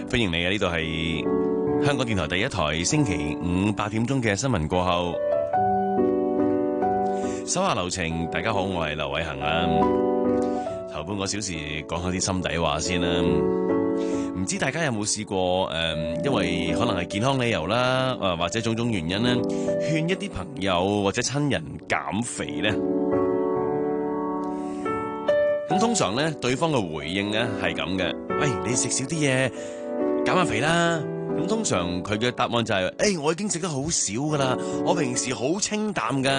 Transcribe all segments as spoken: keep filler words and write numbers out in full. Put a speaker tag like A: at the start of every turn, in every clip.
A: 歡迎你啊！呢度係香港電台第一台，星期五八點鐘嘅新聞過後，手下留情。大家好，我係劉偉恒啊。頭半個小時講下啲心底話先啦。唔知大家有冇試過誒、呃，因為可能係健康理由啦，誒或者種種原因咧，勸一啲朋友或者親人減肥咧？咁通常咧，對方嘅回應咧係咁嘅，喂，你食少啲嘢，減下肥啦。咁通常佢嘅答案就係、是，誒、欸，我已經食得好少噶啦，我平時好清淡噶。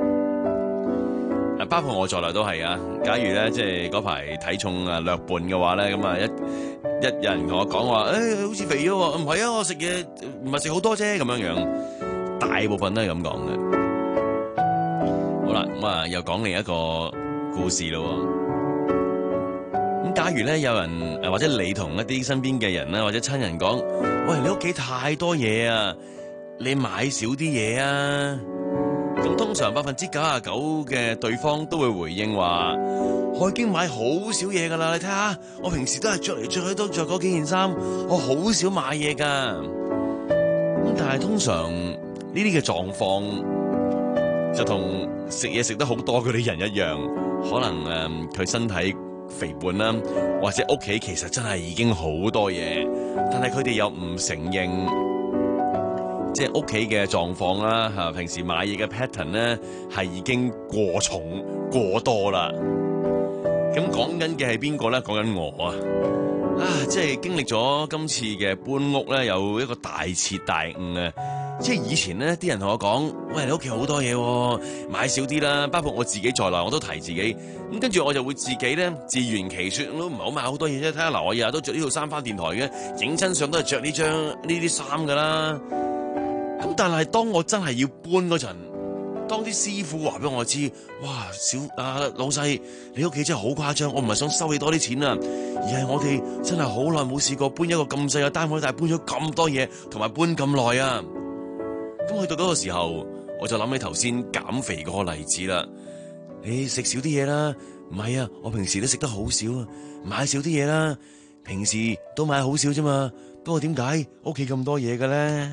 A: 包括我在內都係啊。假如咧，即係嗰排體重啊略胖嘅話咧，咁啊一一有人同我講話，誒、欸，好似肥咗，唔係啊，我食嘢唔係食好多啫，咁樣樣，大部分都係咁講嘅。好啦，咁啊又講另一個故事咯。咁假如咧有人誒或者你同一啲身邊嘅人啦或者親人講，喂，你屋企太多嘢啊，你買少啲嘢啊。咁通常百分之九十九嘅對方都會回應話，我已經買好少嘢噶啦，你睇下，我平時都係着嚟着去都着嗰幾件衫，我好少買嘢噶。咁但係通常呢啲嘅狀況就同食嘢食得好多嗰啲人一樣，可能誒佢、呃、身體肥胖啦，或者屋企其實真係已經好多嘢，但係佢哋又唔承認，即係屋企嘅狀況啦吓，平時買嘢嘅 pattern 咧係已經過重過多啦。咁講緊嘅係邊個咧？講緊我啊！啊，即係經歷咗今次嘅搬屋咧，有一個大徹大悟啊！即係以前咧，啲人同我講，喂，你屋企好多嘢，買少啲啦。包括我自己在內，我都提自己。咁跟住我就會自己咧自圓其說，都唔係好買好多嘢啫。睇下嗱，我日日都着呢套衫返電台嘅，影親相都係着呢張呢啲衫噶啦。咁但係當我真係要搬嗰陣，當啲師傅話俾我知，哇，小啊老細，你屋企真係好誇張，我唔係想收你多啲錢啊，而係我哋真係好耐冇試過搬一個咁細嘅單位，但係搬咗咁多嘢，同埋搬咁耐啊。咁去到嗰個時候，我就諗起頭先減肥嗰個例子啦。你食少啲嘢啦，唔係啊，我平時都食得好少啊，買少啲嘢啦，平時都買好少啫嘛。不過點解屋企咁多嘢嘅咧？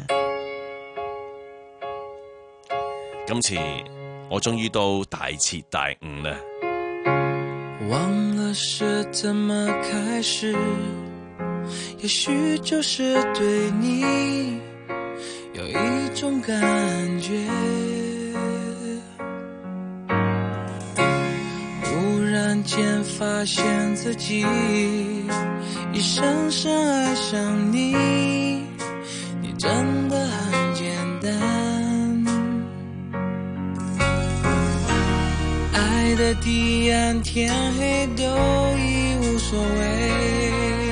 A: 今次我終於都大徹大悟了。
B: 忘了是怎麼開始，也許就是對你有一種感覺，忽然間發現自己已深深愛上你，你真的很簡單，愛的彼岸天黑都已無所謂，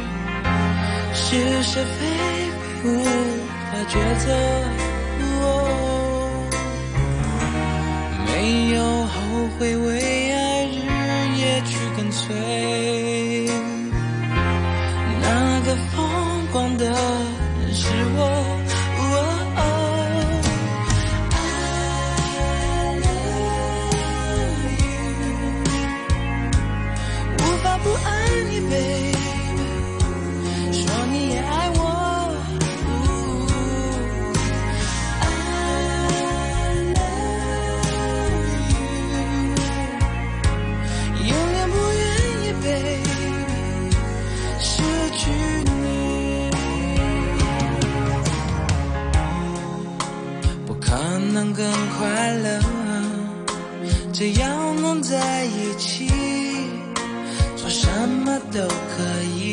B: 是是非非無法抉擇，哦，沒有後悔為愛日夜去跟隨，那個瘋狂的人是我。能更快樂，只要能在一起，做什麼都可以。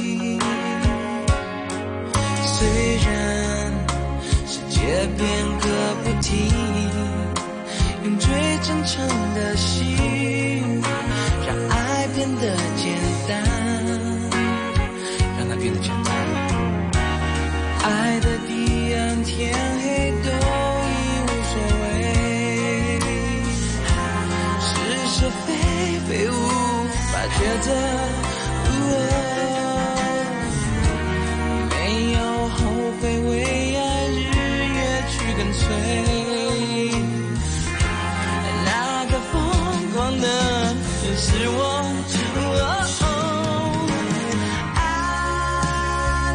B: 雖然世界變個不停，用最真誠的心，讓愛變得簡單，讓它變得簡單。愛的彼岸天黑都是非非無法抉擇，哦，沒有後悔為愛日夜去跟隨，那個瘋狂的人。是我。Oh, I love you.
A: 咁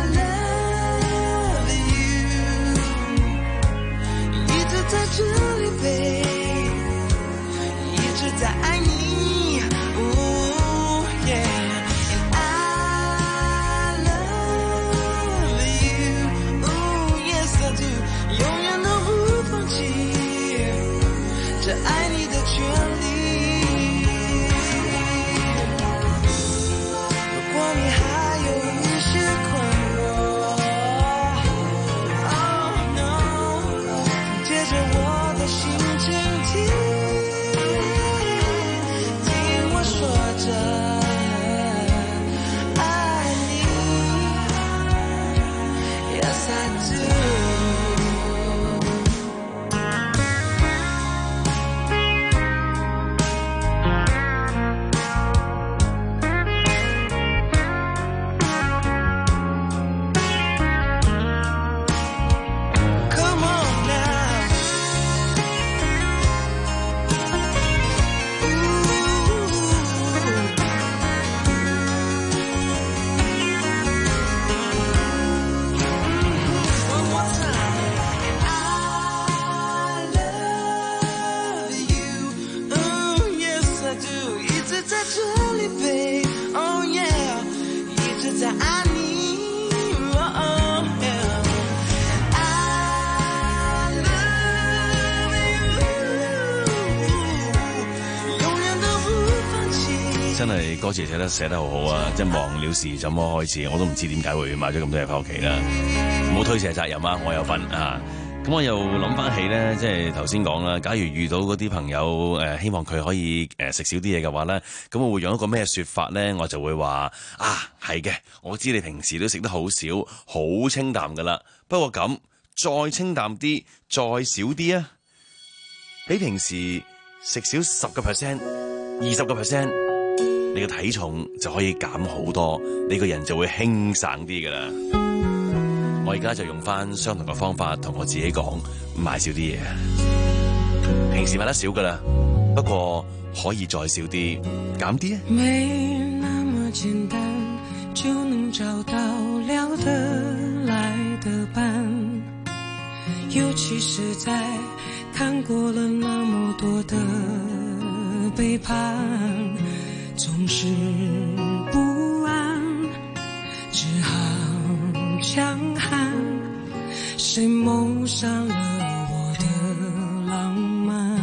A: 真係歌詞寫得寫得好好啊！即係忘了是怎麼開始，我都唔知點解會買咗咁多嘢翻屋企啦。唔好推卸責任啊，我有份啊！咁我又諗翻起咧，即係頭先講啦，假如遇到嗰啲朋友誒、呃，希望佢可以誒食少啲嘢嘅話咧，咁我會用一個咩說法咧？我就會話啊，係嘅，我知你平時都食得好少，好清淡噶啦。不過咁再清淡啲，再少啲啊，比平時食少十個 percent、二十個 percent，你嘅體重就可以減好多，你個人就會輕省啲噶啦。我而家就用翻相同嘅方法同我自己講，買少啲嘢。平時買得少噶啦，不過可以再少啲，減啲啊。
B: 沒那麼簡單就能找到聊得來的伴，尤其是在看過了那麼多的背叛，總是不安，只好強悍，誰謀殺了我的浪漫？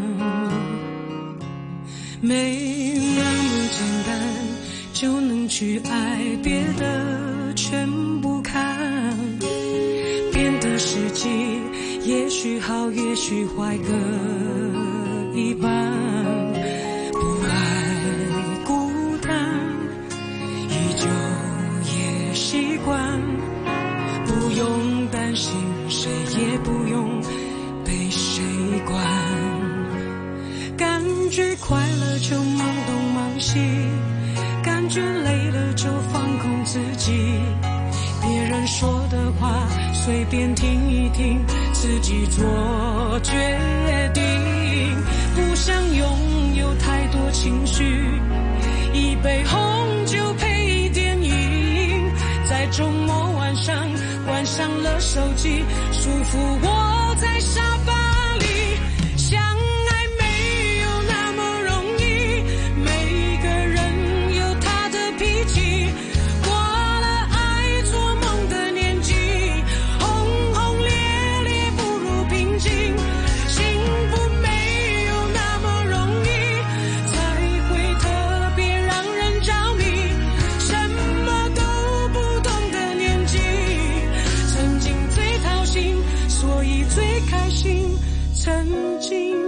B: 沒那麼簡單就能去愛，別的全不看，變得實際，也許好也許壞各一半，不愛孤單，依舊也習慣，不用擔心，誰也不用被誰管，感覺快樂就忙東忙西，感覺累了就放空自己，別人說的話隨便聽一聽，自己做決定，不想擁有太多情緒，一杯紅酒配電影，在周末晚上關上了手機，舒服窩在沙發裡，相愛沒有那麼容易，每個人有他的脾氣，過了愛做夢的年紀，轟轟烈烈不如平靜，幸福沒有那麼容易，才會特別讓人着迷，什麼都不懂的年紀，曾經最掏心，所以最開心，曾經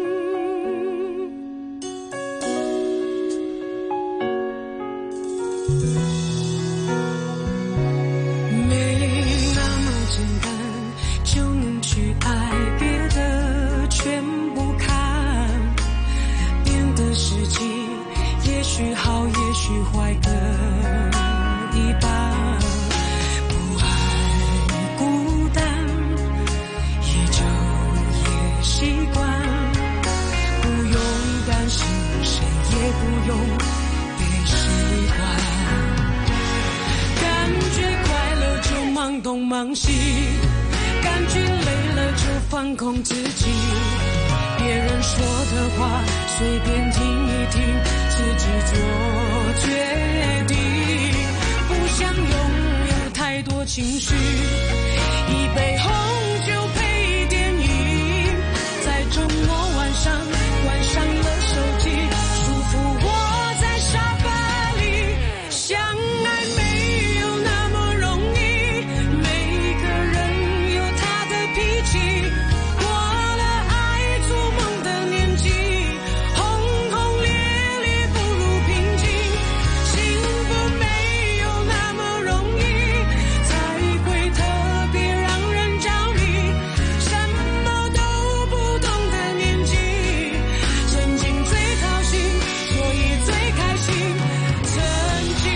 B: 沒那麼簡單就能去愛，別的全不看，變得實際，也許好也許壞各一半，不愛孤單，依舊也習慣，不用擔心，誰也不用被誰管，感覺快樂就忙東忙西，感覺累了就放空自己，別人說的話隨便聽一聽，自己做決定，不想擁有太多情緒，一杯紅酒配電影，在周末晚上關上了手機，舒服窩在沙發裡，相愛沒有那麼容易，每個人有他的脾氣，過了愛做夢的年紀，轟轟烈烈不如平靜，幸福沒有那麼容易，才會特別讓人着迷，什麼都不懂的年紀，曾經最掏心，所以最開心，曾經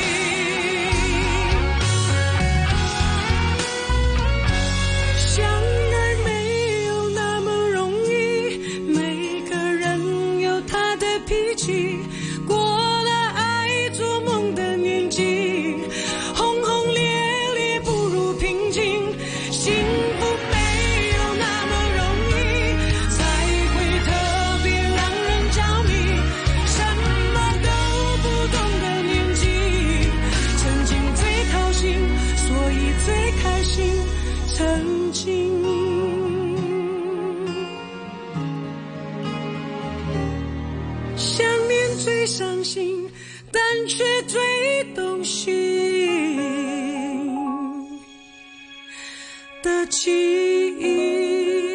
B: 相愛沒有那麼容易，每個人有他的脾氣，過了愛做夢的年紀，轟轟烈烈不如平靜，幸福沒有那麼容易，才會特別讓人着迷，什麼都不懂的年紀，曾經最掏心，所以最開心，曾經想念最傷心， 去推动心的记忆。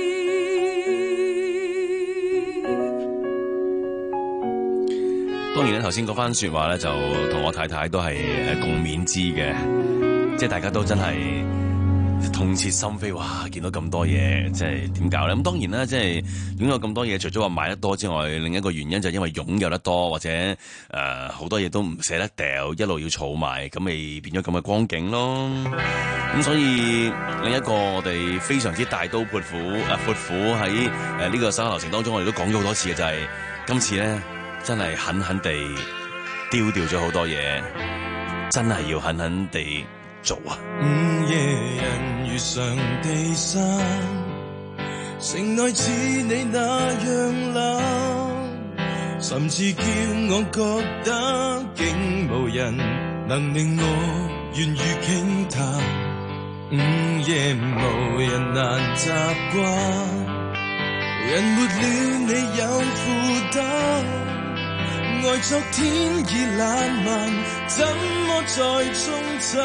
A: 當然咧，頭先嗰番説話咧，就同我太太都係誒共勉之嘅，即係大家都真係痛徹心扉。哇！見到咁多嘢，即係點搞咧？咁當然啦，即係擁有咁多嘢，除咗話買得多之外，另一個原因就係因為擁有得多，或者誒好、呃、多嘢都唔捨得掉，一路要儲埋，咁咪變咗咁嘅光景咯。咁所以另一個我哋非常之大刀闊斧誒闊斧喺誒呢個收購流程當中，我哋都講咗好多次嘅，就係、是、今次咧。真係狠狠地丟掉咗好多嘢，真係要狠狠地做啊！
B: 午夜人如常地生，城內似你那樣冷，甚至叫我覺得竟無人能令我願意傾談。午夜無人難習慣，人沒了你有負擔。愛昨天已冷漫，怎麼再重振？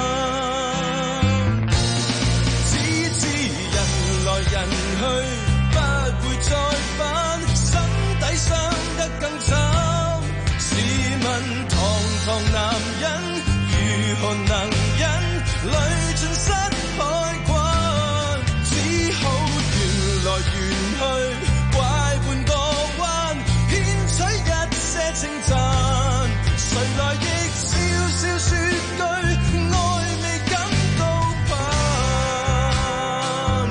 B: 只知人來人去，不會再返，心底傷得更慘。試問堂堂男人如何能忍？淚盡失海關，只好緣來緣去，拐半個彎，偏取一稱讚，誰來亦笑笑說句愛未感到盼。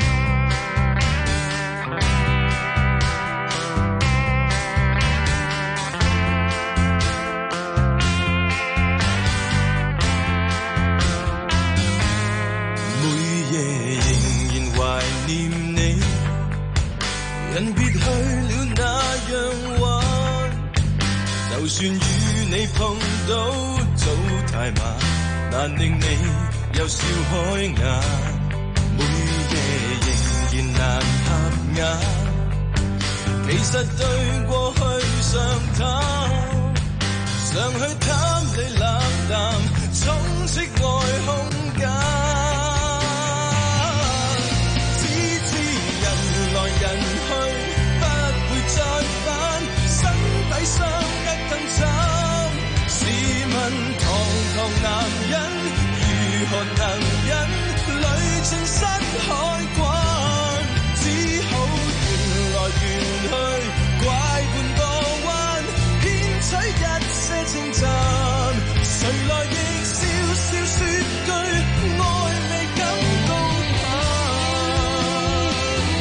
B: 每夜仍然懷念你，人別去了那樣玩。就算與你碰到早太晚，難令你又笑開眼。每夜仍然難合眼，其實對過去常談，常去貪你冷淡，充斥愛空間。只知人來人去，不會再返，心底傷得更慘。試問堂堂男人如何能忍？淚盡失海關，只好緣來緣去，拐半個彎，偏取一些稱讚。誰來亦笑笑說句愛未感到盼。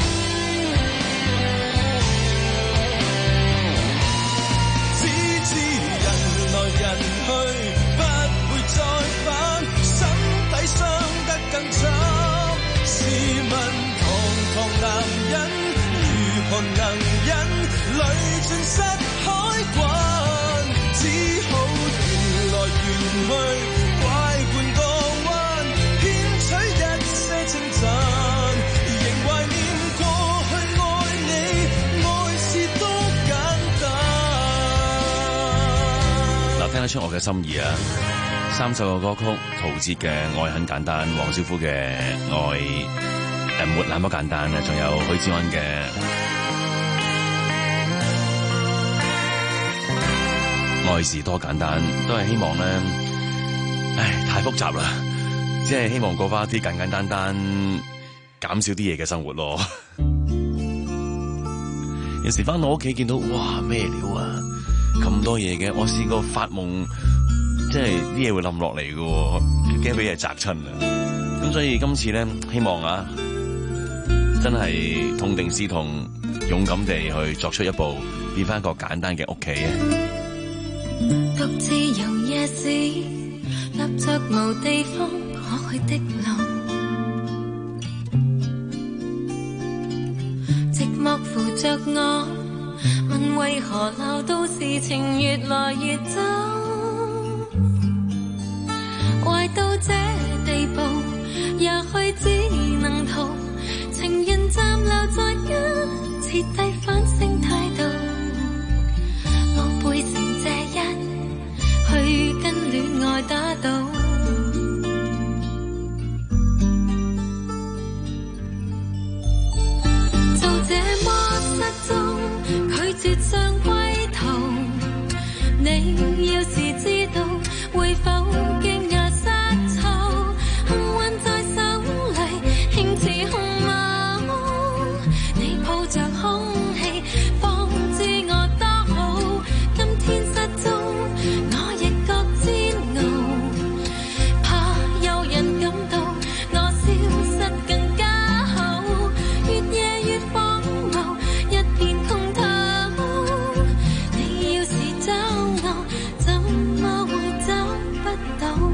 B: 只知人來人去，不會再返，心底傷得更慘。試問堂堂男人如何能忍？淚盡失海關，只好緣來緣去，拐半個彎，偏取一些稱讚。仍懷念過去愛你，愛是多簡單。
A: 嗱，聽得出我嘅心意啊！三首嘅歌曲，陶喆嘅《愛很簡單》，黃小琥嘅《愛》誒沒那麼簡單咧，仲有許志安嘅《愛是多簡單》，都係希望咧，唉，太複雜啦，即係希望過翻一啲簡簡單單，減少啲嘢嘅生活咯。有時翻到屋企見到，哇，咩料啊，咁多嘢嘅，我試過發夢。即係啲嘢會冧落嚟嘅，驚俾嘢砸親啊！咁所以今次咧，希望啊，真係痛定思痛，勇敢地去作出一步，變翻一個簡單嘅屋企啊！
C: 獨自遊夜市，立着無地方可去的路，寂寞扶着我，問為何鬧到事情越來越糟。壞到這地步，也許只能逃。情人暫留在家，徹底反省態度。我背成這一去外打倒。就這麼失蹤，拒絕上歸途。你要是知道，會否驚訝失措？幸運在手裏，輕似鴻毛。你抱着空氣，放諸我多好。今天失蹤，我亦覺煎熬，怕有人感到我消失更加好。越夜越荒謬，一片空透。你要是找我，怎麼會找不到？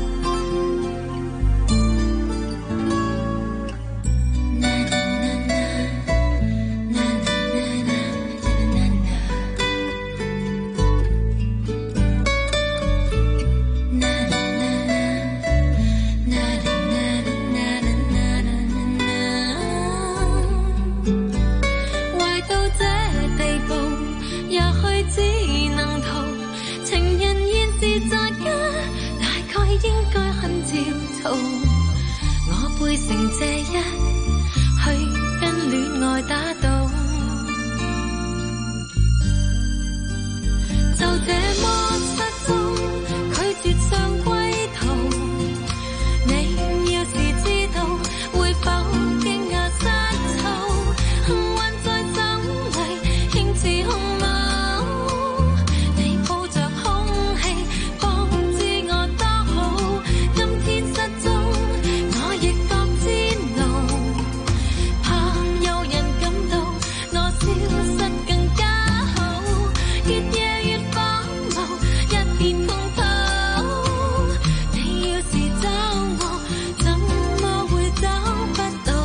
C: 壞到這地步，也許只能逃。情人現時在家，大概應該很焦躁。我背成這一去跟戀愛打賭，就這麼失蹤，拒絕上歸途。你要是知道，會否驚訝失措？幸運在手裏，輕似鴻毛。你抱着空氣，放諸我多好。今天失蹤，我亦覺煎熬，怕有人感到我消失更加好。越夜越荒謬，一片空透。你要是找我，怎麼會找不到？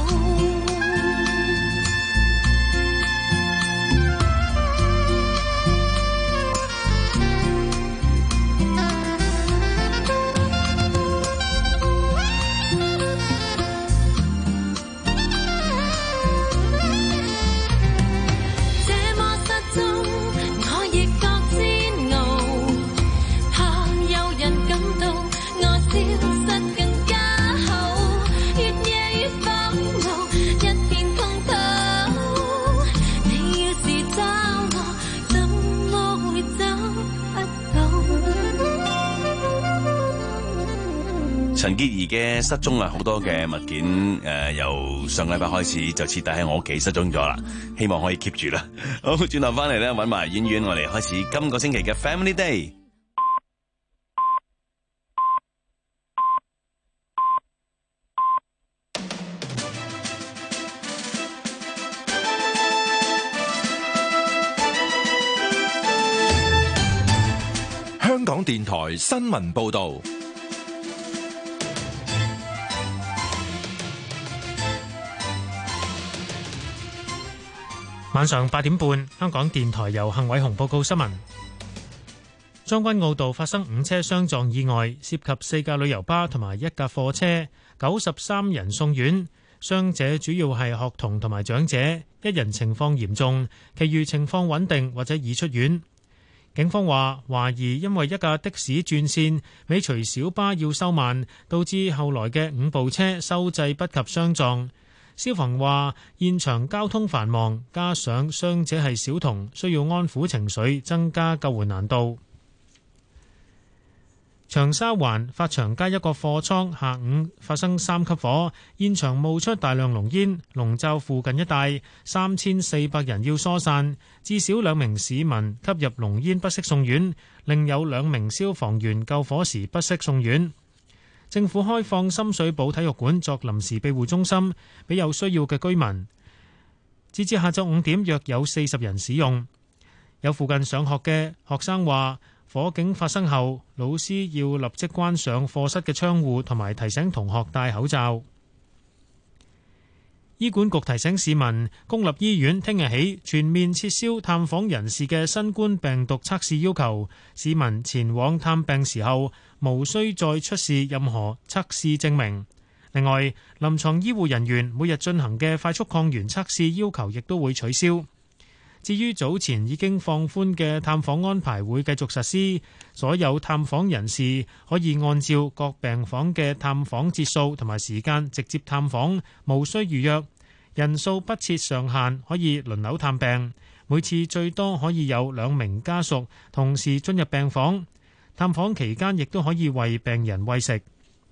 C: 這麼失蹤，我亦覺煎熬，怕有人感到我消失更加好。越夜越荒謬，一片空透。你要是找我，怎麼會找不到？
A: 陳潔儀嘅失蹤啊，好多嘅物件誒、呃，由上禮拜開始就徹底喺我屋企失蹤咗啦，希望可以 keep 住啦。好，轉頭翻嚟咧，揾埋婉婉，我哋開始今個星期嘅 Family Day。
D: 香港電台新聞報導。
E: 晚上八點半，香港電台由幸偉雄報告新聞。將軍澳道發生五車相撞意外，涉及四架旅遊巴同埋一架貨車，九十三人送院，傷者主要係學童同埋長者，一人情況嚴重，其餘情況穩定或者已出院。警方話懷疑因為一架的士轉線尾隨小巴要收慢，導致後來嘅五部車收掣不及相撞。消防話現場交通繁忙，加上傷者係小童，需要安撫情緒，增加救援難度。長沙灣發祥街一個貨倉下午發生三級火，現場冒出大量濃煙，籠罩附近一帶，三千四百人要疏散，至少兩名市民吸入濃煙不適送院，另有兩名消防員救火時不適送院。政府開放深水埗體育館作臨時庇護中心，俾有需要嘅居民。截至下晝五點，約有四十人使用。有附近上學嘅學生話，火警發生後，老師要立即關上課室嘅窗戶，同埋提醒同學戴口罩。醫管局提醒市民，公立醫院聽日起全面撤銷探訪人士嘅新冠病毒測試要求，市民前往探病時候無需再出示任何測試證明。另外，臨床醫護人員每日進行嘅快速抗原測試要求亦都會取消。 至於早前已經放寬嘅探訪安排會繼續實施，所有探訪人士可以按照各病房嘅探訪節數同埋時間直接探訪，無需預約，人數不設上限，可以輪流探病，每次最多可以有兩名家屬同時進入病房，探訪期間亦都可以為病人餵食。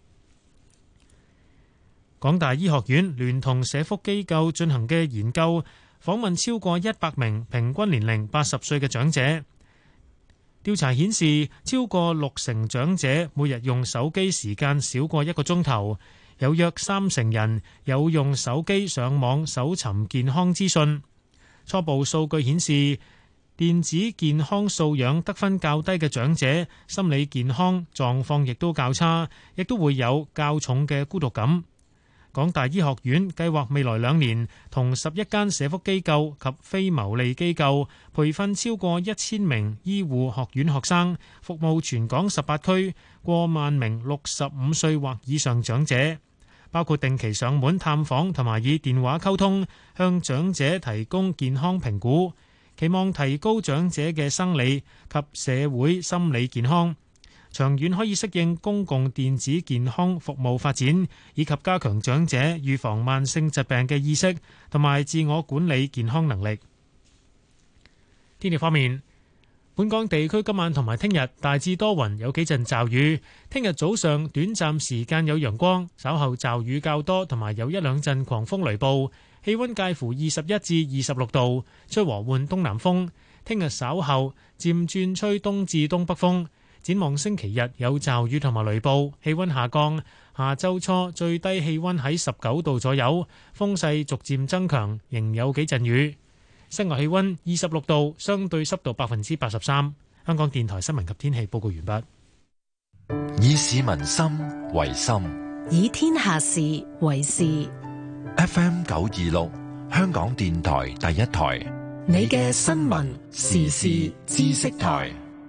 E: 港大醫學院聯同社福機構進行嘅研究，訪問超過一百名平均年齡八十歲嘅長者。調查顯示，超過六成長者每日用手機時間少過一個鐘頭，有約三成人有用手機上網搜尋健康資訊。初步數據顯示，電子健康素養得分較低嘅長者，心理健康狀況亦都較差，亦都會有較重嘅孤獨感。港大醫學院計劃未來兩年同十一間社福機構及非牟利機構培訓超過一千名醫護學院學生，服務全港十八區過萬名六十五歲或以上長者，包括定期上門探訪同埋以電話溝通，向長者提供健康評估，期望提高長者嘅生理及社會心理健康。長遠可以適應公共電子健康服務發展，以及加強長者預防慢性疾病嘅意識同埋自我管理健康能力。天氣方面，本港地區今晚同埋聽日大致多雲，有幾陣驟雨。聽日早上短暫時間有陽光，稍後驟雨較多，同埋有一兩陣狂風雷暴。氣溫介乎二十一至二十六度，吹和緩東南風。聽日稍後漸轉吹東至東北風。展望星期日有驟雨同埋雷暴，氣溫下降。下週初最低氣溫喺十九度左右，風勢逐漸增強，仍有幾陣雨。室外氣溫二十六度，相對濕度百分之八十三。香港電台新聞及天氣報告完畢。
D: 以市民心為心，
F: 以天下事為事。
D: F M 九二六，香港電台第一台，
F: 你嘅新聞時事知識台。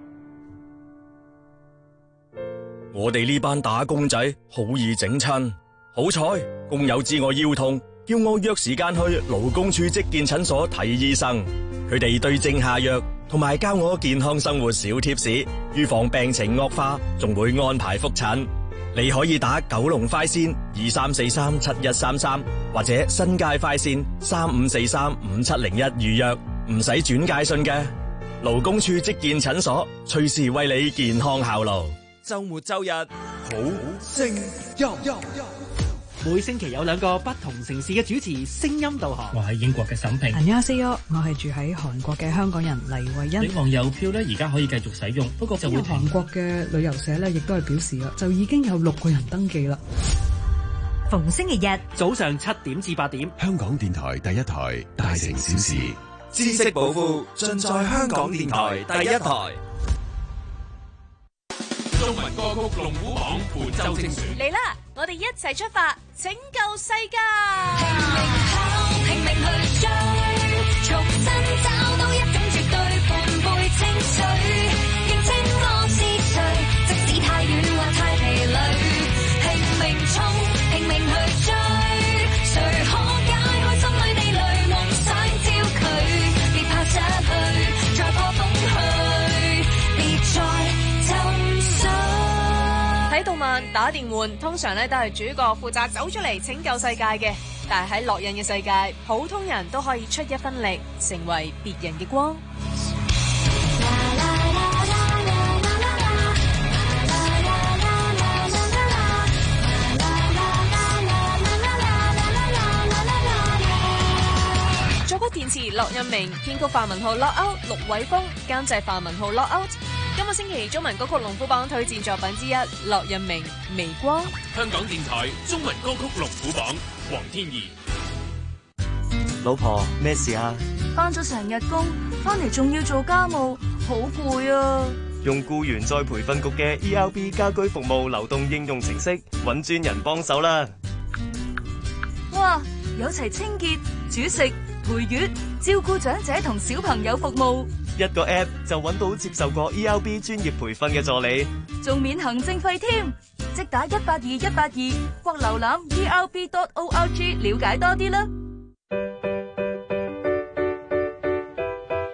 G: 我哋呢班打工仔好易整親，好彩工友知我腰痛，叫我約時間去勞工處職健診所睇醫生。佢哋對症下藥，同埋教我健康生活小貼士，預防病情惡化，仲會安排覆診。你可以打九龍快線二三四三七一三三，或者新界快線三五四三五七零一預約，唔使轉介信嘅。勞工處職健診所隨時為你健康效勞。周末周日好聲音，
H: 每星期有兩個不同城市嘅主持聲音導航。
I: 我喺英國嘅沈平。
J: 안녕하세요，我係住喺韓國嘅香港人黎慧欣。
I: 英皇郵票咧，而家可以繼續使用，不過就會
J: 韓國嘅旅遊社咧，亦都係表示啦，就已經有六個人登記啦。
K: 逢星期日
H: 早上七點至八點，
L: 香港電台第一台大城小事，
M: 知識寶庫盡在香港電台第一台。
N: 中文歌曲龍虎榜本周精選
O: 嚟啦！我哋一齊出發，拯救世界！
C: 拼命跑，拼命去追，重新找到一種絕對伴背情緒，認清我是誰，即使太遠或太疲累，拼命衝，拼命去追，誰可解開心裏地雷？夢想焦距，別怕失去，再破風去，別再。
O: 睇動漫打電玩，通常咧都係主角負責走出嚟拯救世界嘅。但係喺烙印嘅世界，普通人都可以出一分力，成為別人嘅光。作曲填詞駱印明，編曲范文浩 Lock Out， 陸偉峰監製范文浩 Lock Out。今個星期中文歌曲龍虎榜推薦作品之一，駱印明《微光》。
N: 香港電台中文歌曲龍虎榜，黃天怡。
P: 老婆，咩事啊？
Q: 返咗成日工，返嚟仲要做家務，好攰啊！
P: 用僱員再培訓局嘅 E R B 家居服務流動應用程式，搵專人幫手啦。
Q: 哇，有齊清潔、煮食、陪月、照顧長者同小朋友服務。
P: 一個 app 就揾到接受過 E R B 專業培訓嘅助理，
Q: 仲免行政費添，即打一八二一八二或瀏覽 E R B dot org 了解多啲啦。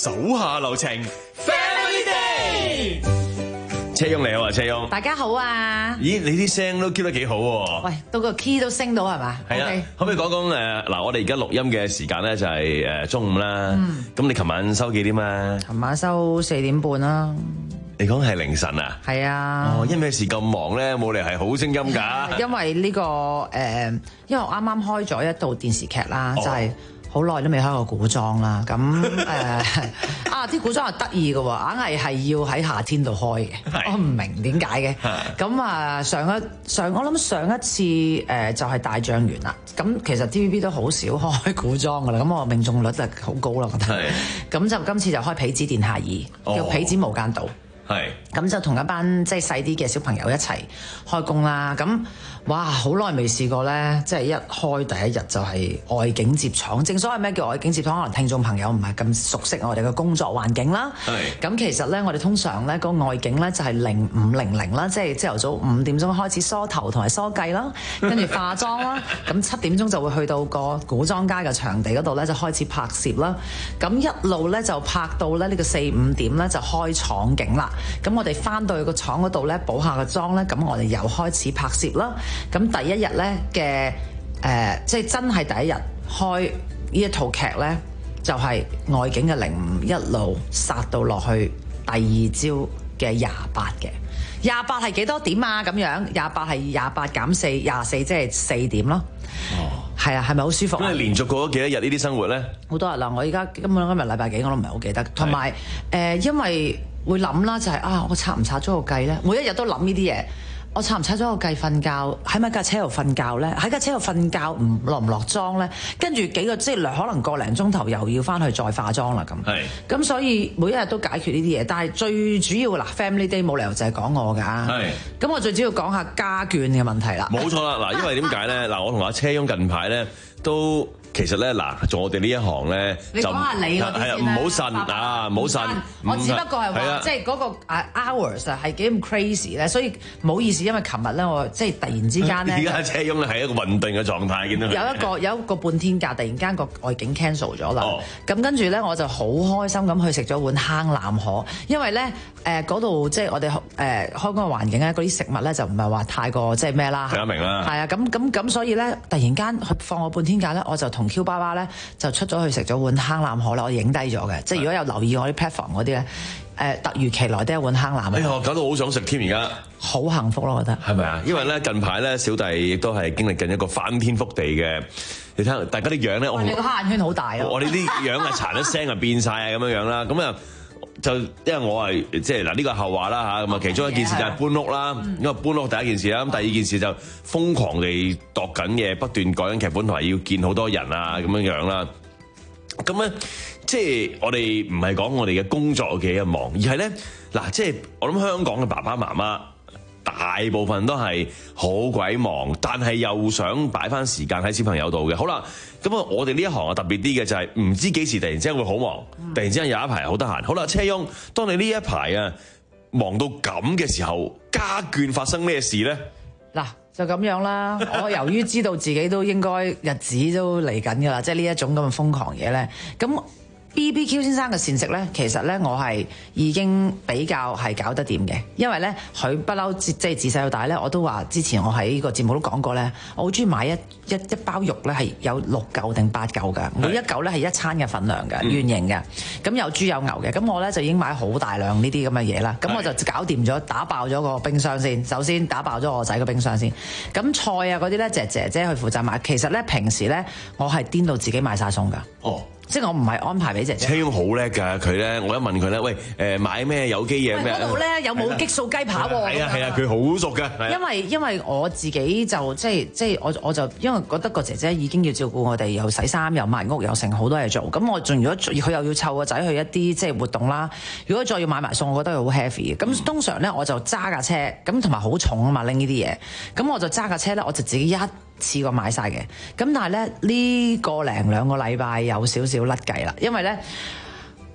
A: 手下留情 ，Family Day。車翁你好啊，車翁。
R: 大家好啊！
A: 咦，你啲聲都 keep 得幾好喎。
R: 喂，到個 key 都升到係嘛？
A: 係啊，可唔可以講講誒嗱？我哋而家錄音嘅時間咧就係誒中午啦。嗯。咁你琴晚收幾點啊？
R: 琴晚收四點半啦。
A: 你講係凌晨啊？
R: 係啊。
A: 哦，因咩事咁忙咧？冇理由係好聲音㗎。
R: 因為呢個誒，因為我啱啱開咗一套電視劇啦，就係。好耐都未開過古裝啦，咁誒、呃、啊啲古裝係得意嘅喎，硬係係要喺夏天度開嘅，我唔明點解嘅。咁啊上一上我諗上一次誒、呃、就係、是、大象園啦，咁其實 T V B 都好少開古裝嘅啦，咁我命中率就好高啦，我覺得。咁就今次就開痞子殿下二，叫痞子無間道。係。咁就同一班即係細啲嘅小朋友一齊開工啦，咁。哇！好耐未試過咧，即係一開第一日就係外景接廠。正所謂咩叫外景接廠，可能聽眾朋友唔係咁熟悉我哋嘅工作環境啦。係。咁其實咧，我哋通常咧個外景咧就係零五零零啦，即係朝頭早五點鐘開始梳頭同埋梳髻啦，跟住化妝啦。咁七點鐘就會去到個古裝街嘅場地嗰度咧，就開始拍攝啦。咁一路咧就拍到咧呢個四五點咧就開廠景啦。咁我哋翻到去個廠嗰度咧補下個妝咧，咁我哋又開始拍攝啦。咁第一日咧嘅誒，即係真係第一日開呢一套劇咧，就係、是、外景嘅零五一路殺到落去第二朝嘅廿八嘅。廿八係幾多點啊？咁樣廿八係廿八減四，廿四即係四點咯。哦，係啊，係咪好舒服？
A: 咁你連續過咗幾多日呢啲生活咧？
R: 好多日啦，我而家根本今日禮拜幾我都唔係好記得。同埋誒，因為會諗啦，就係、是、啊，我拆唔拆咗個計咧？每一日都諗呢啲嘢。我拆唔拆咗個計瞓覺，喺咪架車度瞓覺咧？喺架車度瞓覺唔落唔落妝咧？跟住幾個即係可能個零鐘頭又要翻去再化妝啦咁。係。咁所以每一日都解決呢啲嘢，但係最主要嗱 Family Day 冇理由就係講我㗎。係。咁我最主要講下家眷嘅問題啦。
A: 冇錯啦，嗱，因為點解咧？嗱，我同阿車翁近排咧都。其實咧，嗱，做我哋呢一行咧，
R: 你講下你嗰啲先啦。係啊，
A: 唔好呻啊，唔好呻。
R: 我只不過係話，即係嗰個 hours 啊，係幾咁 crazy 咧，所以唔好意思，因為琴日咧，我即係突然之間咧，
A: 而家車翁係一個混沌嘅狀態，見到
R: 有一個有一個半天假，突然間個外景 cancel 咗啦。咁跟住咧，我就好開心咁去食咗碗坑腩河，因為咧誒嗰度即係我哋誒開工嘅環境咧，嗰啲食物咧就唔係話太過即係咩啦。
A: 明啦。係
R: 啊，咁咁咁，所以咧突然間去放我半天假咧，我就同 Q 爸爸咧就出咗去食咗碗坑腩河啦，我影低咗嘅。即係如果有留意我啲 platform 嗰啲咧，誒突如其來都一碗坑腩。
A: 哎呀，搞到好想食添而家。
R: 好幸福咯，我覺得。係
A: 咪啊？因為咧近排咧小弟亦都係經歷緊一個翻天覆地嘅，你睇下大家啲樣咧，我
R: 你個黑眼圈好大啊！
A: 我哋啲樣啊殘一聲啊變晒啊咁樣樣啦，咁啊。就因為我係即係嗱呢個後話啦嚇，咁啊其中一件事就係搬屋啦，嗯、因為搬屋第一件事啦，咁第二件事就瘋狂地度緊嘢，不斷改緊劇本同埋要見好多人啊咁樣樣啦。咁咧即係我哋唔係講我哋嘅工作嘅一忙，而係咧嗱，即係我諗香港嘅爸爸媽媽大部分都係好鬼忙，但係又想擺翻時間喺小朋友度嘅。好啦。咁啊，我哋呢一行啊特別啲嘅就係唔知幾時突然之間會好忙，突然之間有一排好得閒。好啦，車翁，當你呢一排啊忙到咁嘅時候，家眷發生咩事咧？
R: 嗱，就咁樣啦。我由於知道自己都應該日子都嚟緊㗎啦，即係呢一種咁嘅瘋狂嘢咧，咁。B B Q 先生嘅膳食咧，其實咧我係已經比較係搞得掂嘅，因為咧佢不嬲即係自細到大咧，我都話之前我喺呢個節目都講過咧，我好中意買一一一包肉咧係有六嚿定八嚿嘅，每一嚿咧係一餐嘅份量嘅，圓形嘅，咁有豬有牛嘅，咁我咧就已經買好大量呢啲咁嘅嘢啦，咁我就搞掂咗，打爆咗個冰箱先，首先打爆咗我仔個冰箱先，咁菜啊嗰啲咧姐姐姐去負責買，其實咧平時咧我係顛到自己買晒餸㗎。哦。即係我唔係安排俾姐姐。
A: 車翁好叻㗎，佢咧，我一問佢咧，喂，誒買咩有機嘢咩？
R: 嗰度咧有冇激素雞扒喎？
A: 係啊係啊，佢好熟㗎。
R: 因為因為我自己就即係即係我我就因為覺得個姐姐已經要照顧我哋，又洗衫又抹屋又成好多嘢做。咁我仲如果佢又要湊個仔去一啲即係活動啦，如果再要買埋餸，我覺得佢好 heavy 嘅。咁通常咧我就揸架車，咁同埋好重啊嘛拎呢啲嘢，咁我就揸架車咧，我就自己一次過買晒嘅，咁但係咧呢個零兩個禮拜有少少甩計啦，因為咧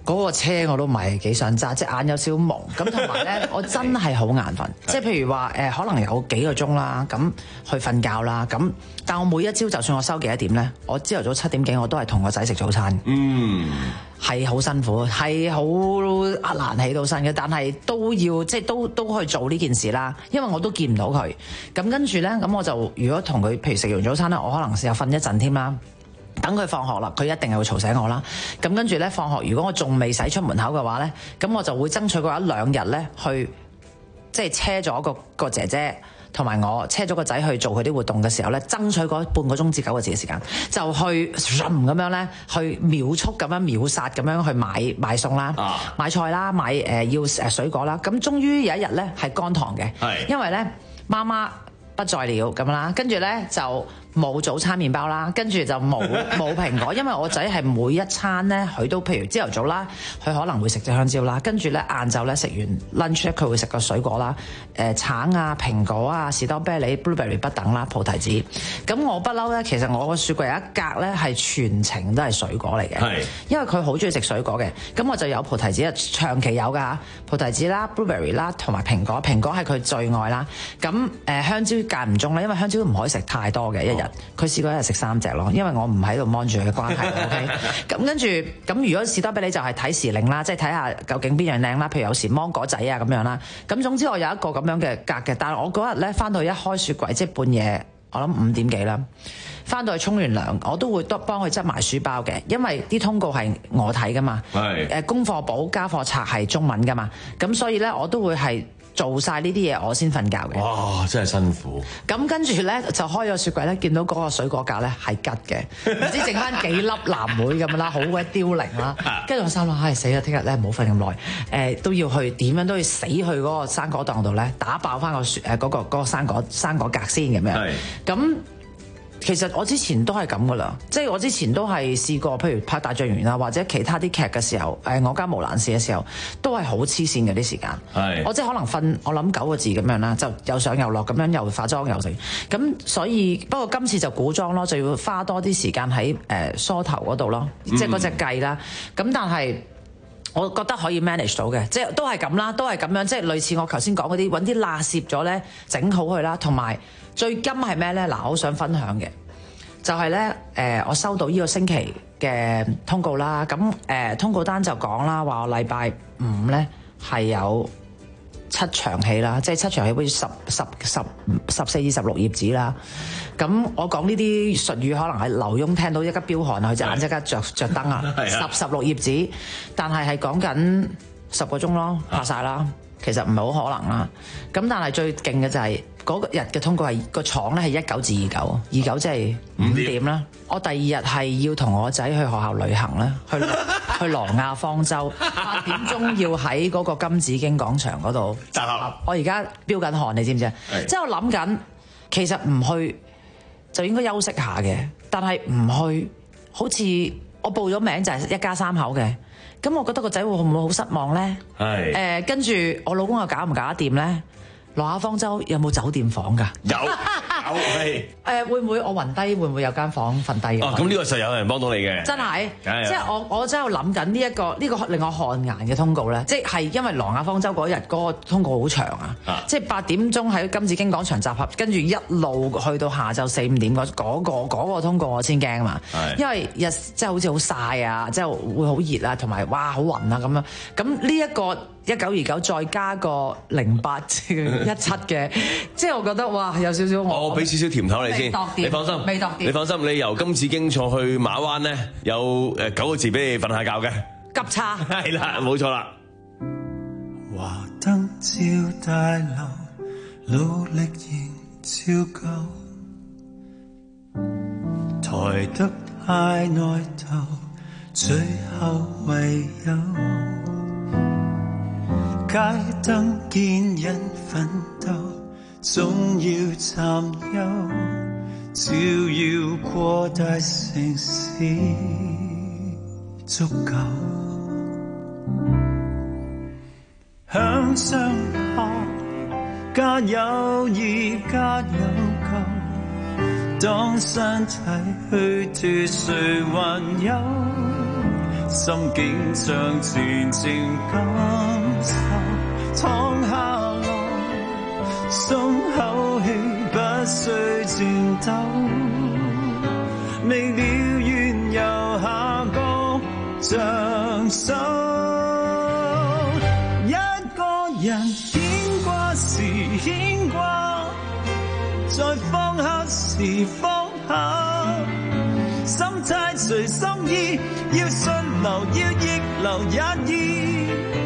R: 嗰個車我都唔係幾想揸，隻眼有少少朦。咁同埋咧，我真係好眼瞓。即係譬如話誒、呃，可能有幾個鐘啦，咁去瞓覺啦。咁但我每一朝就算我收幾多點咧，我朝頭早七點幾我都係同個仔食早餐。
A: 嗯，
R: 係好辛苦，係好難起到身嘅，但係都要即係都都去做呢件事啦。因為我都見唔到佢。咁跟住咧，咁我就如果同佢譬如食完早餐咧，我可能試下瞓一陣添啦。等佢放學啦，佢一定係會嘈醒我啦。咁跟住咧，放學如果我仲未使出門口嘅話咧，咁我就會爭取嗰一兩日咧，去即係車咗個個姐姐同埋我車咗個仔去做佢啲活動嘅時候咧，爭取嗰半個鐘至九個字嘅時間，就去咁樣咧，去秒速咁樣秒殺咁樣去買買餸啦，啊、買菜啦，買誒、呃、要誒水果啦。咁終於有一日咧係乾塘嘅，因為咧媽媽不在了咁啦，跟住咧就冇早餐麵包啦，跟住就冇冇蘋果，因為我仔係每一餐咧，佢都譬如朝頭早啦，佢可能會食隻香蕉啦，跟住咧晏晝咧食完 lunch 咧，佢會食個水果啦，誒、呃、橙啊、蘋果啊、士多啤梨、blueberry 不等啦、菩提子。咁我不嬲咧，其實我個雪櫃有一格咧係全程都係水果嚟嘅，因為佢好中意食水果嘅。咁我就有菩提子啊，長期有㗎，菩提子啦、blueberry 啦同埋蘋果，蘋果係佢最愛啦。咁誒、呃、香蕉間唔中咧，因為香蕉都唔可以食太多嘅一日。佢試過一日食三隻咯，因為我唔喺度 mon 住佢嘅關係。OK， 咁跟住咁如果士多啤梨就係睇時令啦，即係睇下究竟邊樣靚啦。譬如有時芒果仔啊咁樣啦。咁總之我有一個咁樣嘅格嘅，但係我嗰日咧翻到去一開雪櫃，即係半夜，我諗五點幾啦，翻到去沖完涼，我都會多幫佢執埋書包嘅，因為啲通告係我睇噶嘛。係誒功課簿家課冊係中文噶嘛，咁所以咧我都會係做晒呢啲嘢，我先瞓覺嘅。
A: 哇！真係辛苦。
R: 咁跟住咧就開咗雪櫃咧，見到嗰個水果格咧係吉嘅，唔知剩翻幾粒藍莓咁啦，好鬼凋零啦。跟住我心諗，唉死啦！聽日咧唔好瞓咁耐，誒、呃、都要去點樣都要死去嗰個生果檔度咧，打爆翻個雪誒嗰個嗰個生果生果格先咁樣。係。咁其實我之前都係咁噶啦，即係我之前都係試過，譬如拍大象園啊，或者其他啲劇嘅時候，誒我家無難事嘅時候，都係好黐線嘅啲時間。係，我即係可能瞓，我諗九個字咁樣啦，就又上又落咁樣，又化妝又成。咁所以不過今次就古裝咯，就要花多啲時間喺誒梳頭嗰度咯，即係嗰隻計啦。咁但係我覺得可以 manage 到嘅，即係都係咁啦，都係咁樣，即係類似我頭先講嗰啲，揾啲罅攝咗咧，整好佢啦，同埋。最金係咩咧？嗱，我好想分享嘅就係、是、咧，誒、呃，我收到呢個星期嘅通告啦。咁誒、呃，通告單就講啦，話我禮拜五咧係有七場戲啦，即係七場戲好似十十十十四至十六頁紙啦。咁我講呢啲術語，可能係劉墉聽到一級飆汗啊，佢隻眼即刻着着燈啊，十十六頁紙，但係係講緊十個鐘咯，拍晒啦。其實唔係好可能啦。咁但係最勁嘅就係、是。嗰日嘅通告係個廠咧係一九至二九，二九即係五點啦。我第二日係要同我仔去學校旅行咧，去去羅亞方舟，八點鐘要喺嗰個金紫荊廣場嗰度集合。我而家飆緊汗，你知唔知啊？即係我諗緊，其實唔去就應該休息下嘅，但係唔去，好似我報咗名就係一家三口嘅，咁我覺得個仔會唔會好失望咧？係誒，跟住我老公又搞唔搞得掂咧？羅亞方舟有冇酒店房㗎？有有係誒，會唔會我暈低？會唔會有間房瞓低？
A: 哦，咁呢個實有人幫到你嘅，
R: 真係，即係我我真係諗緊呢一個呢、呢個令我汗顏嘅通告咧，即係因為羅亞方舟嗰日嗰個通告好長啊，即係八點鐘喺金紫荊廣場集合，跟住一路去到下晝四五點嗰、嗰個嗰個通告我先驚啊嘛，因為日即係好似好曬啊，即係會好熱啊，同埋哇好暈啊咁樣，咁呢一個。一九二九再加個零八一七嘅，即係我覺得哇有少少我。我俾少少甜頭你先，你放心，未你放心，你由金紫荊坐去馬灣咧，有誒九個字俾你瞓下覺嘅。急叉係啦，冇錯啦。
B: 華燈照大樓，努力仍照舊，抬得太內頭，最後唯有。街燈見人奮鬥，總要參憂，照耀過大城市足夠。向上爬，加友誼加有舊，當身體虛脫誰還有？
S: 心境像前情感受，躺下來，鬆口氣，不需顫抖，未了緣由下個像手，一個人牽掛時牽掛，再放下時放下，心態隨心意，要順流要逆流也易，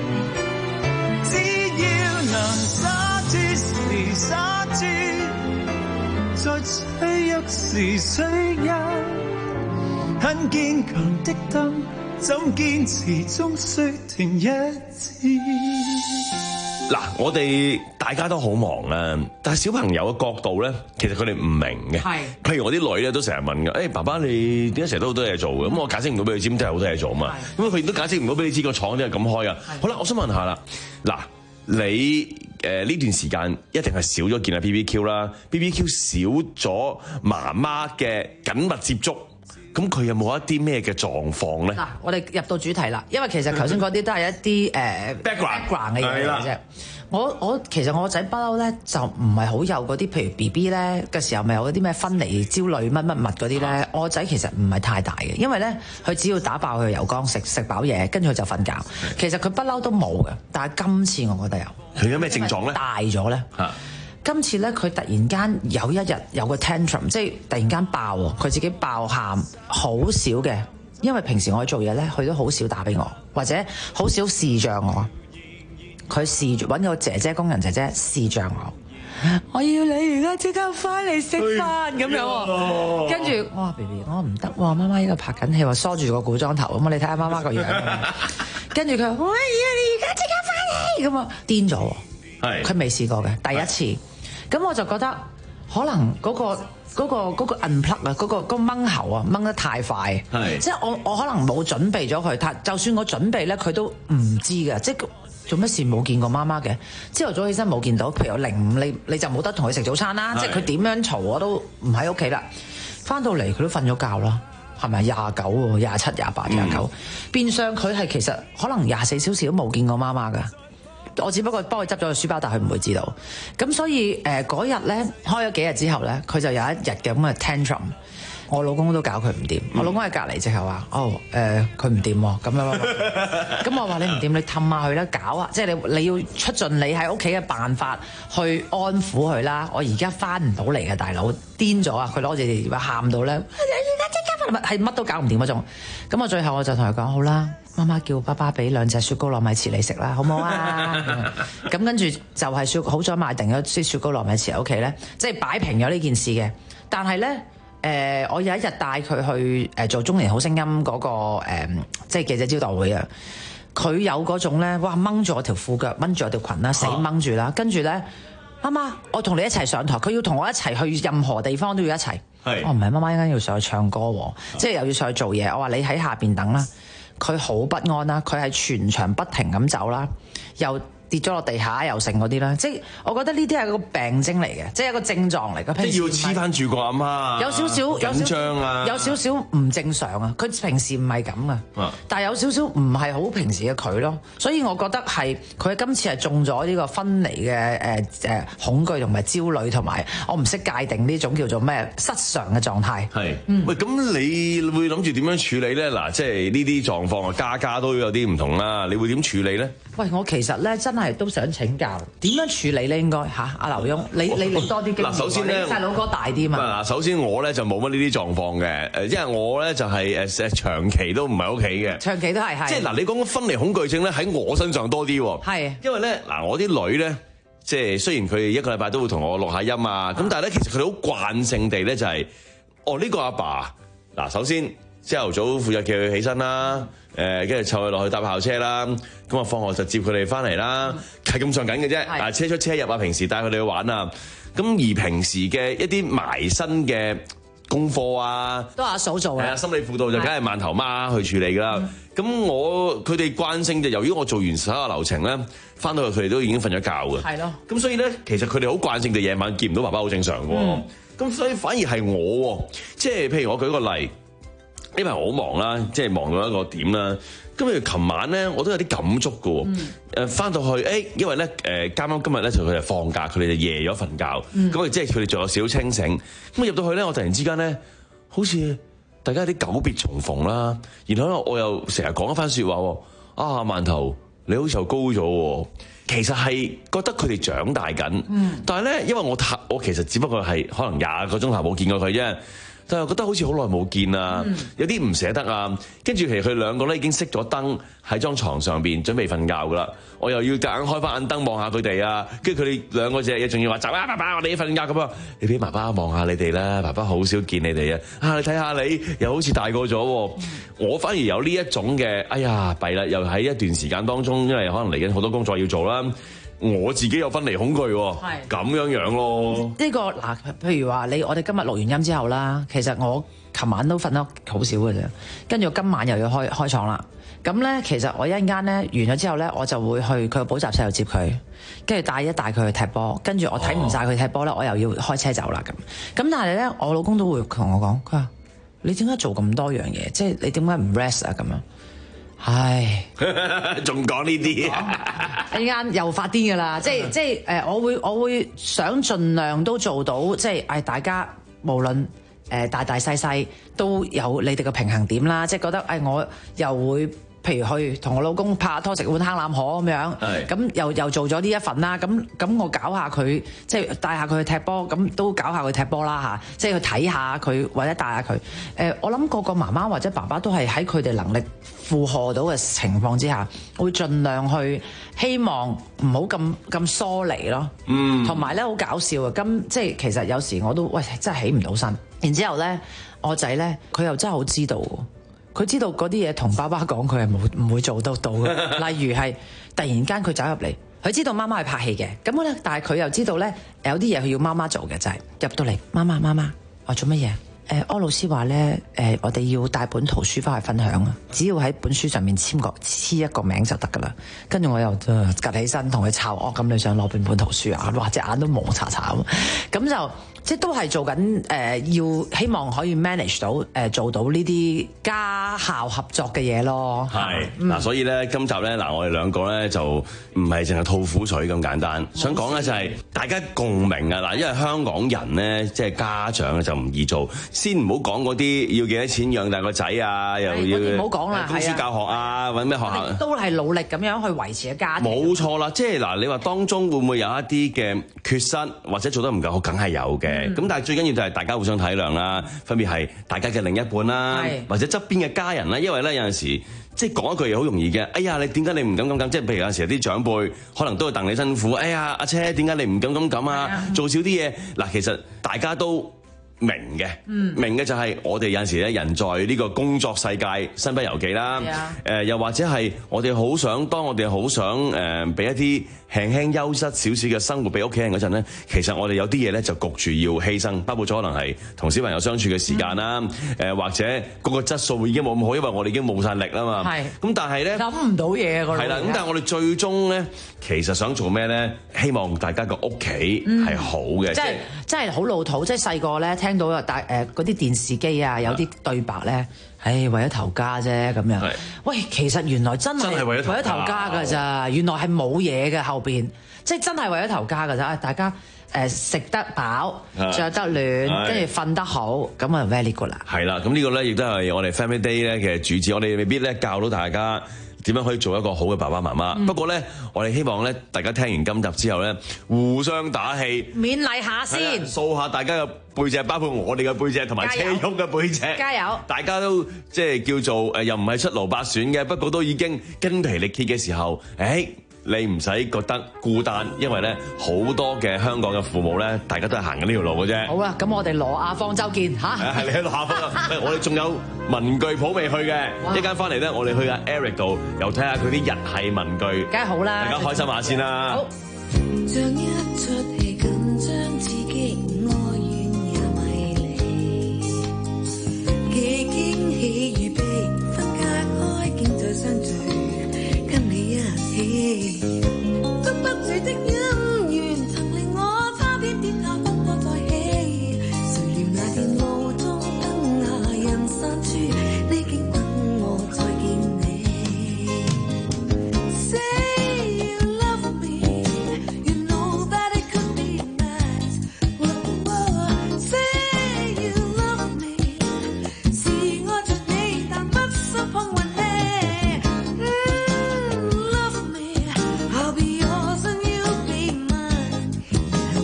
S: 只要能灑脱時灑脱，在脆弱時脆弱，很堅強的燈，怎堅持終須停一次。
A: 嗱，我哋大家都好忙啦，但係小朋友嘅角度咧，其實佢哋唔明嘅。係，譬如我啲女咧都成日問嘅，誒、欸、爸爸你點解成日都好多嘢做嘅？咁我解釋唔到俾佢知，真係好多嘢做啊嘛。咁佢亦都解釋唔到俾你知個廠點解咁開啊。好啦，我想問下啦，嗱，你誒呢、呃、段時間一定係少咗見下 B B Q 啦 ，B B Q 少咗媽媽嘅緊密接觸。咁佢有冇一啲咩嘅狀況咧？
R: 嗱，我哋入到主題啦，因為其實頭先嗰啲都係一啲誒
A: background
R: 嘅嘢嚟啫。我我其實我個仔不嬲咧，就唔係好有嗰啲，譬如 B B 咧嘅時候，咪有嗰啲咩分離焦慮乜乜物嗰啲咧。我個仔其實唔係太大嘅，因為咧佢只要打爆佢油缸，食食飽嘢，跟住佢就瞓覺。其實佢不嬲都冇嘅，但係今次我覺得有。
A: 佢有咩症狀咧？
R: 大咗咧。今次咧，佢突然間有一日有個 tantrum， 即係突然間爆喎，佢自己爆喊，好少嘅。因為平時我做嘢咧，佢都好少打俾我，或者好少視像我。佢視住揾個姐姐工人姐姐視像我，我要你而家即刻翻嚟食飯咁樣喎。跟住我話 B B， 我唔得喎，媽媽依家拍緊戲，話梳住個古裝頭咁啊，你睇下媽媽個樣。跟住佢話：我要你而家即刻翻嚟咁啊，癲咗喎。係，佢未試過嘅第一次。咁我就覺得可能嗰、嗰個嗰、嗰個嗰個 unplug 啊，嗰個嗰個掹喉啊掹得太快，即係我我可能冇準備咗佢，但就算我準備咧，佢都唔知嘅，即係做乜事冇見過媽媽嘅，朝頭早起身冇見到，譬如有零五你你就冇得同佢食早餐啦，即係佢點樣嘈我都唔喺屋企啦，翻到嚟佢都瞓咗覺啦，係咪廿九喎廿七廿八廿九，變相佢係其實可能廿四小時都冇見過媽媽㗎。我只不過幫佢執咗個書包，但佢唔會知道。咁所以誒嗰日咧開咗幾日之後咧，佢就有一日嘅咁嘅 tantrum。我老公都搞佢唔掂，嗯、我老公喺隔離直頭話：哦誒，佢唔掂喎，咁樣。咁我話你唔掂，你氹下佢啦，搞啊！即係你你要出盡你喺屋企嘅辦法去安撫佢啦。我而家翻唔到嚟嘅大佬癲咗啊！佢攞住電話喊到咧，而家即刻翻嚟，係乜都搞唔掂嗰種。咁我最後我就同佢講：好啦。媽媽叫爸爸俾兩隻雪糕糯米糍你食啦，好唔好啊？咁跟住就係雪，好彩買定咗啲雪糕糯米糍喺屋企咧，即係擺平咗呢件事嘅。但係咧，誒、呃，我有一日帶佢去誒做中年好聲音嗰、那個、呃、即係記者招待會啊。佢有嗰種咧，哇掹住我條褲腳，掹住我條裙啦，死掹住啦。跟住咧，媽媽，我同你一齊上台，佢要同我一齊去任何地方都要一齊。係，我唔係媽媽，一陣要上去唱歌喎，即係又要上去做嘢。我話你喺下邊等啦。佢好不安啦，佢係全場不停咁走啦，又跌咗落地下又成嗰啲啦，即係我覺得呢啲係個病徵嚟嘅，即係一個症狀嚟嘅。
A: 即係要黐翻住個阿媽，
R: 有少少
A: 緊張啊，
R: 有少少唔正常啊。佢平時唔係咁啊，但係有少少唔係好平時嘅佢咯。所以我覺得係佢今次係中咗呢個分離嘅誒誒恐懼同埋焦慮，同埋我唔識界定呢種叫做咩失常嘅狀態。係，
A: 嗯、喂，咁你會諗住點樣處理咧？嗱，即係呢啲狀況啊，家家都有啲唔同啦。你會點處理咧？
R: 喂，我其實咧真係都想請教點樣處理咧，應該嚇阿劉墉，你你你多啲經驗。嗱，首先咧，細佬哥大啲嘛。
A: 嗱，首先我咧就冇乜呢啲狀況嘅，誒，因為我咧就係誒誒長期都唔喺屋企嘅。長期都係係。即係嗱，你講嘅分離恐懼症咧喺我身上多啲喎。係。因為咧嗱，我啲女咧，即係雖然佢哋一個禮拜都會同我錄下音啊，咁但係咧其實佢哋好慣性地咧就係、是，哦呢、呢個阿爸嗱，首先朝頭早負責叫佢起身啦。誒，跟住湊佢落去搭校車啦，咁啊放學就接佢哋翻嚟啦，係咁上緊嘅啫。啊，車出車入啊，平時帶佢哋去玩啊，咁而平時嘅一啲埋身嘅功課啊，
R: 都阿嫂做嘅。係啊，
A: 心理輔導就梗係饅頭媽去處理㗎啦。咁我佢哋慣性就由於我做完所有流程咧，翻到去佢哋都已經瞓咗覺嘅。係咯。咁所以咧，其實佢哋好慣性地夜晚見唔到爸爸好正常嘅喎。咁、嗯、所以反而係我，即係譬如我舉個例。 因為好忙啦，即係忙到一個點啦。咁譬如琴晚咧，我都有啲感觸嘅喎。誒、嗯，翻到去誒，因為咧誒，啱啱今日咧就佢哋放假，佢哋就夜咗瞓覺。咁啊、嗯，即係佢哋仲有少少清醒。咁入到去咧，我突然之間咧，好似大家有啲久別重逢啦。然後咧，我又成日講一番説話喎。啊，饅頭，你好似又高咗喎。其實係覺得佢哋長大緊。嗯、但係咧，因為我太我其實只不過係可能廿個鐘頭冇見過佢啫。但係覺得好似好耐冇見啊，嗯、有啲唔捨得啊。跟住其實佢兩個咧已經熄咗燈喺張床上邊準備瞓覺噶啦。我又要夾硬開翻眼燈望下佢哋啊。跟住佢哋兩個隻嘢仲要話走啊，爸爸，我哋要瞓覺咁啊。你俾爸爸望下你哋啦，爸爸好少見你哋啊。啊，你睇下你又好似大個咗。嗯、我反而有呢一種嘅，哎呀弊啦，又喺一段時間當中，因為可能嚟緊好多工作要做啦。我自己有分離恐懼喎，咁樣樣咯。呢、
R: 呢個嗱，譬如話你，我哋今日錄完音之後啦，其實我琴晚都瞓得好少嘅啫，跟住我今晚又要開開廠啦。咁咧，其實我一陣間咧完咗之後咧，我就會去佢個補習社度接佢，跟住帶一帶佢去踢波，跟住我睇唔晒佢踢波咧，我又要開車走啦咁。咁但係咧，我老公都會同我講，佢話你點解做咁多樣嘢？即係你點解唔 rest 啊咁樣？唉，
A: 仲講呢啲，
R: 一間又發癲噶啦，即係即係誒，我會我會想盡量都做到，即係誒大家無論誒大大細細都有你哋嘅平衡點啦，即係覺得誒我又會。譬如去同我老公拍拖食碗坑腩河咁樣，咁又又做咗呢一份啦，咁咁我搞下佢，即係帶下佢去踢波，咁都搞下佢踢波啦嚇，即係去睇下佢或者帶下佢。誒，我諗個個媽媽或者爸爸都係喺佢哋能力負荷到嘅情況之下，會盡量去希望唔好咁咁疏離咯。嗯，同埋咧好搞笑啊！咁即係其實有時我都喂真係起唔到身，然之後咧我仔咧佢又真係好知道。佢知道嗰啲嘢同爸爸講，佢係冇唔會做得到嘅。例如係突然間佢走入嚟，佢知道媽媽係拍戲嘅，咁咧，但係佢又知道咧有啲嘢佢要媽媽做嘅，就係、是、入到嚟，媽媽媽媽，我做乜嘢？誒、呃，柯老師話咧，誒、呃，我哋要帶本圖書翻去分享啊，只要喺本書上面簽個黐一個名就得噶啦。跟住我又趌起身同佢抄，哦，咁你想攞本本圖書啊？哇，隻眼都蒙查查咁，咁就。即係都係做緊誒、呃，要希望可以 manage 到誒、呃，做到呢啲家校合作嘅嘢咯。
A: 係嗱，所以咧今集咧嗱，我哋兩個咧就唔係淨係吐苦水咁簡單，想講咧就係大家共鳴啊嗱，因為香港人咧即係家長咧就唔易做，先唔好講嗰啲要幾多錢養大個仔啊，又要
R: 唔好講啦，
A: 公司教學啊，揾咩學校
R: 都係努力咁樣去維持嘅家庭。
A: 冇錯啦，即係嗱，你話當中會唔會有一啲嘅缺失或者做得唔夠好，梗係有嘅。咁、嗯、但係最緊要就係大家互相體諒啦，分別係大家嘅另一半啦，或者側邊嘅家人啦。因為咧有陣時即係講一句嘢好容易嘅，哎呀你點解你唔敢咁咁？即係譬如有陣時啲長輩可能都會戥你辛苦，哎呀阿車點解你唔敢咁咁啊？做少啲嘢嗱，其實大家都明嘅，嗯、明嘅就係我哋有陣時咧，人在呢個工作世界身不由己啦。誒、啊呃，又或者係我哋好想，當我哋好想誒，俾、呃、一啲輕輕優質少少嘅生活俾屋企人嗰陣咧，其實我哋有啲嘢咧就焗住要犧牲，包括咗可能係同小朋友相處嘅時間啦，誒、嗯呃、或者嗰個質素已經冇咁好，因為我哋已經冇晒力啦嘛。係。咁但係咧
R: 諗唔到嘢㗎。係啦，咁但係我哋最終咧，
A: 其實想做咩咧？希望大家個屋企係好嘅。
R: 即係即係好老土，即係細個咧聽到大誒嗰啲電視機啊，有啲對白咧。唉，為咗頭家啫咁樣。喂，其實原來真係為咗頭家㗎咋，原來係冇嘢嘅後邊，即係真係為咗頭家㗎咋。大家誒食得飽，着得暖，跟住瞓得好，咁啊 very good 啦。
A: 係啦，咁呢個咧亦都係我哋 Family Day 咧嘅主旨，我哋未必咧教到大家點樣可以做一個好嘅爸爸媽媽。嗯、不過咧，我哋希望咧，大家聽完今集之後咧，互相打氣，
R: 勉勵下先，
A: 掃下大家嘅背脊，包括我哋嘅背脊同埋車旭嘅背脊，
R: 加油！
A: 大家都即係叫做誒，又唔係出爐百選嘅，不過都已經筋疲力竭嘅時候，誒。你唔使覺得孤單，因為咧好多嘅香港嘅父母咧，大家都係行緊呢條路嘅啫。
R: 好啦，咁我哋羅亞方舟見嚇。係
A: 係，你喺羅亞方舟。我哋仲有文具鋪未去嘅，一間翻嚟咧，我哋去阿 Eric 度，又睇下佢啲日系文具。
R: 梗係好啦，
A: 大家開心下先啦。好。
C: 像一出戲緊張刺激，愛怨也迷離，幾驚喜與悲，分隔開竟再相聚。捉不住的恩怨，曾令我差點跌下不可再起。誰料那天路中燈下人散處。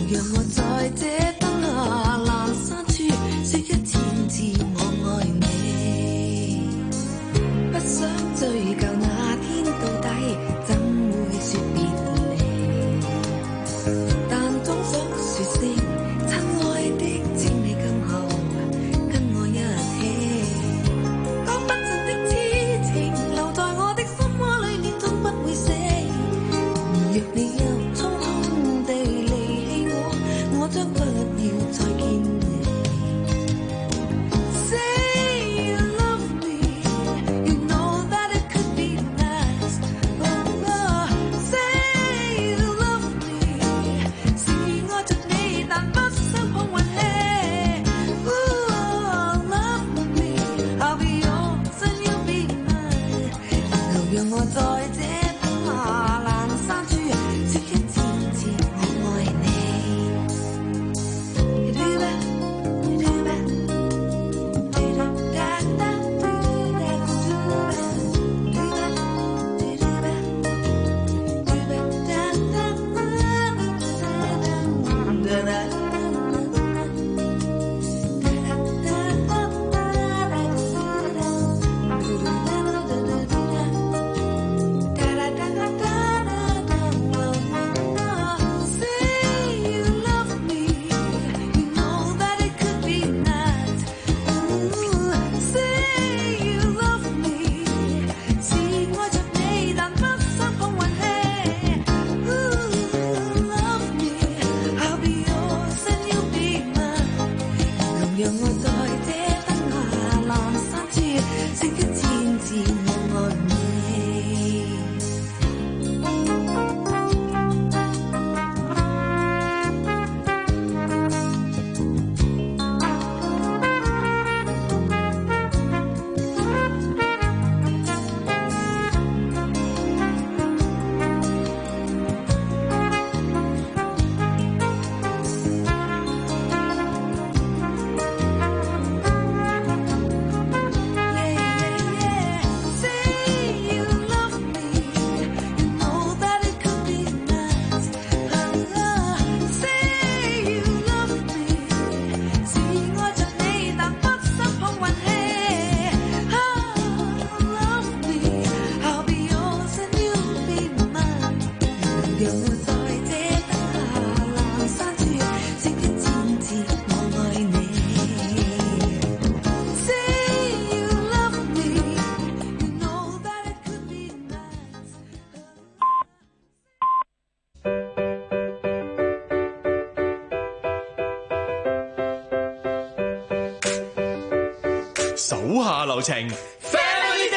B: 讓我在這燈下闌珊處說一千次我愛你，不想追究那天到底怎會說別離，但總想說聲親愛的，請你今後跟我一起，講不盡的痴情留在我的心窩裡面，總不會死。而若你又匆匆地離棄我，我將不要再見你。Say you love me, you know that it could be nice. Oh, oh. Say you love me, 是愛着你，但不想碰運氣。Oh, love me, I'll be yours and you'll be mine. 留讓我在這燈下闌珊處說一千次我愛你。讓我在這燈下闌珊處說一千次我愛你。
A: 手下留情 ，Family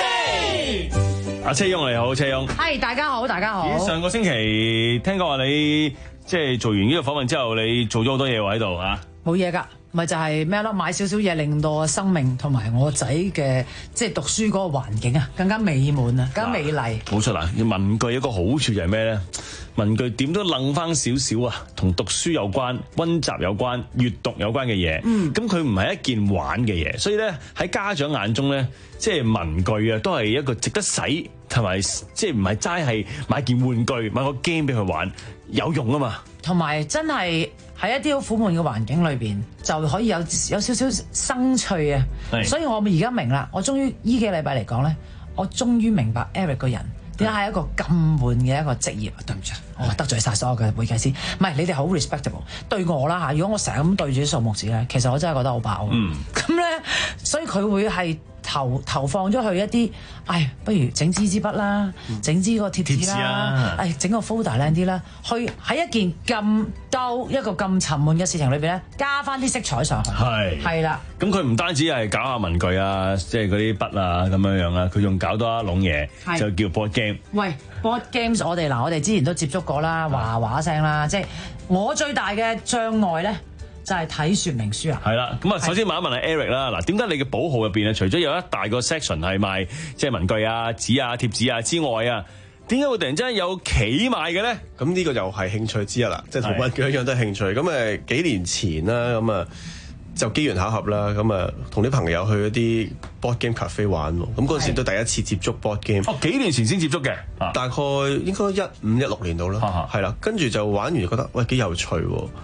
A: Day。阿車翁你好，車翁。
R: 係大家好，大家好。
A: 咦，上個星期聽講話你即係做完呢個訪問之後，你做咗好多嘢喎喺度嚇。
R: 冇嘢㗎，咪就係咩咯？買少少嘢，令到我生命同埋我仔嘅即係讀書嗰個環境啊，更加美滿啊，更加美麗。
A: 冇錯啦，文具一個好處就係咩咧？文具點都楞翻少少啊，同讀書有關、溫習有關、閱讀有關嘅嘢。嗯，咁佢唔係一件玩嘅嘢，所以咧喺家長眼中咧，即係文具啊，都係一個值得使同埋，即係唔係齋係買件玩具、買個 game 俾佢玩，有用啊嘛。
R: 同埋真係喺一啲好苦悶嘅環境裏邊，就可以有有少少生趣啊。所以我而家明啦，我終於依幾個禮拜嚟講咧，我終於明白 Eric 個人。點解係一個咁悶嘅一個職業？對唔住，我得罪晒所有嘅會計師。唔係，你哋好 respectable 對我啦嚇。如果我成日咁對住啲數目字咧，其實我真係覺得好飽。嗯，咁咧，所以佢會係投投放咗去一啲，唉，不如整支支筆啦，整支個貼紙啦，唉，整個 folder 靚啲啦，去喺一件咁兜一個咁沉悶嘅事情裏邊咧，加翻啲色彩上去。係係啦。
A: 咁佢唔單止係搞下文具啊，即係嗰啲筆啊咁樣樣啦，佢仲搞多一籠嘢，就叫 board game。喂
R: ，board games 我哋嗱，我哋之前都接觸過啦，話話聲啦，即係我最大嘅障礙咧。就係睇說明書啊！
A: 係啦，咁啊，首先問一問阿 Eric 啦，嗱，點解你嘅寶號入邊啊，除咗有一大個 section 係賣即係文具啊、紙啊、貼紙啊之外啊，點解會突然之間有棋賣嘅咧？
T: 咁呢個又係興趣之一啦，即係同文具一樣都係興趣。咁誒幾年前啦，咁啊就機緣巧合啦，咁啊同啲朋友去一啲 board game cafe 玩喎。咁嗰陣時都第一次接觸 board game。
A: 哦，幾年前先接觸嘅，
T: 大概應該一五一六年度啦，係啦。跟住就玩完覺得喂幾有趣喎。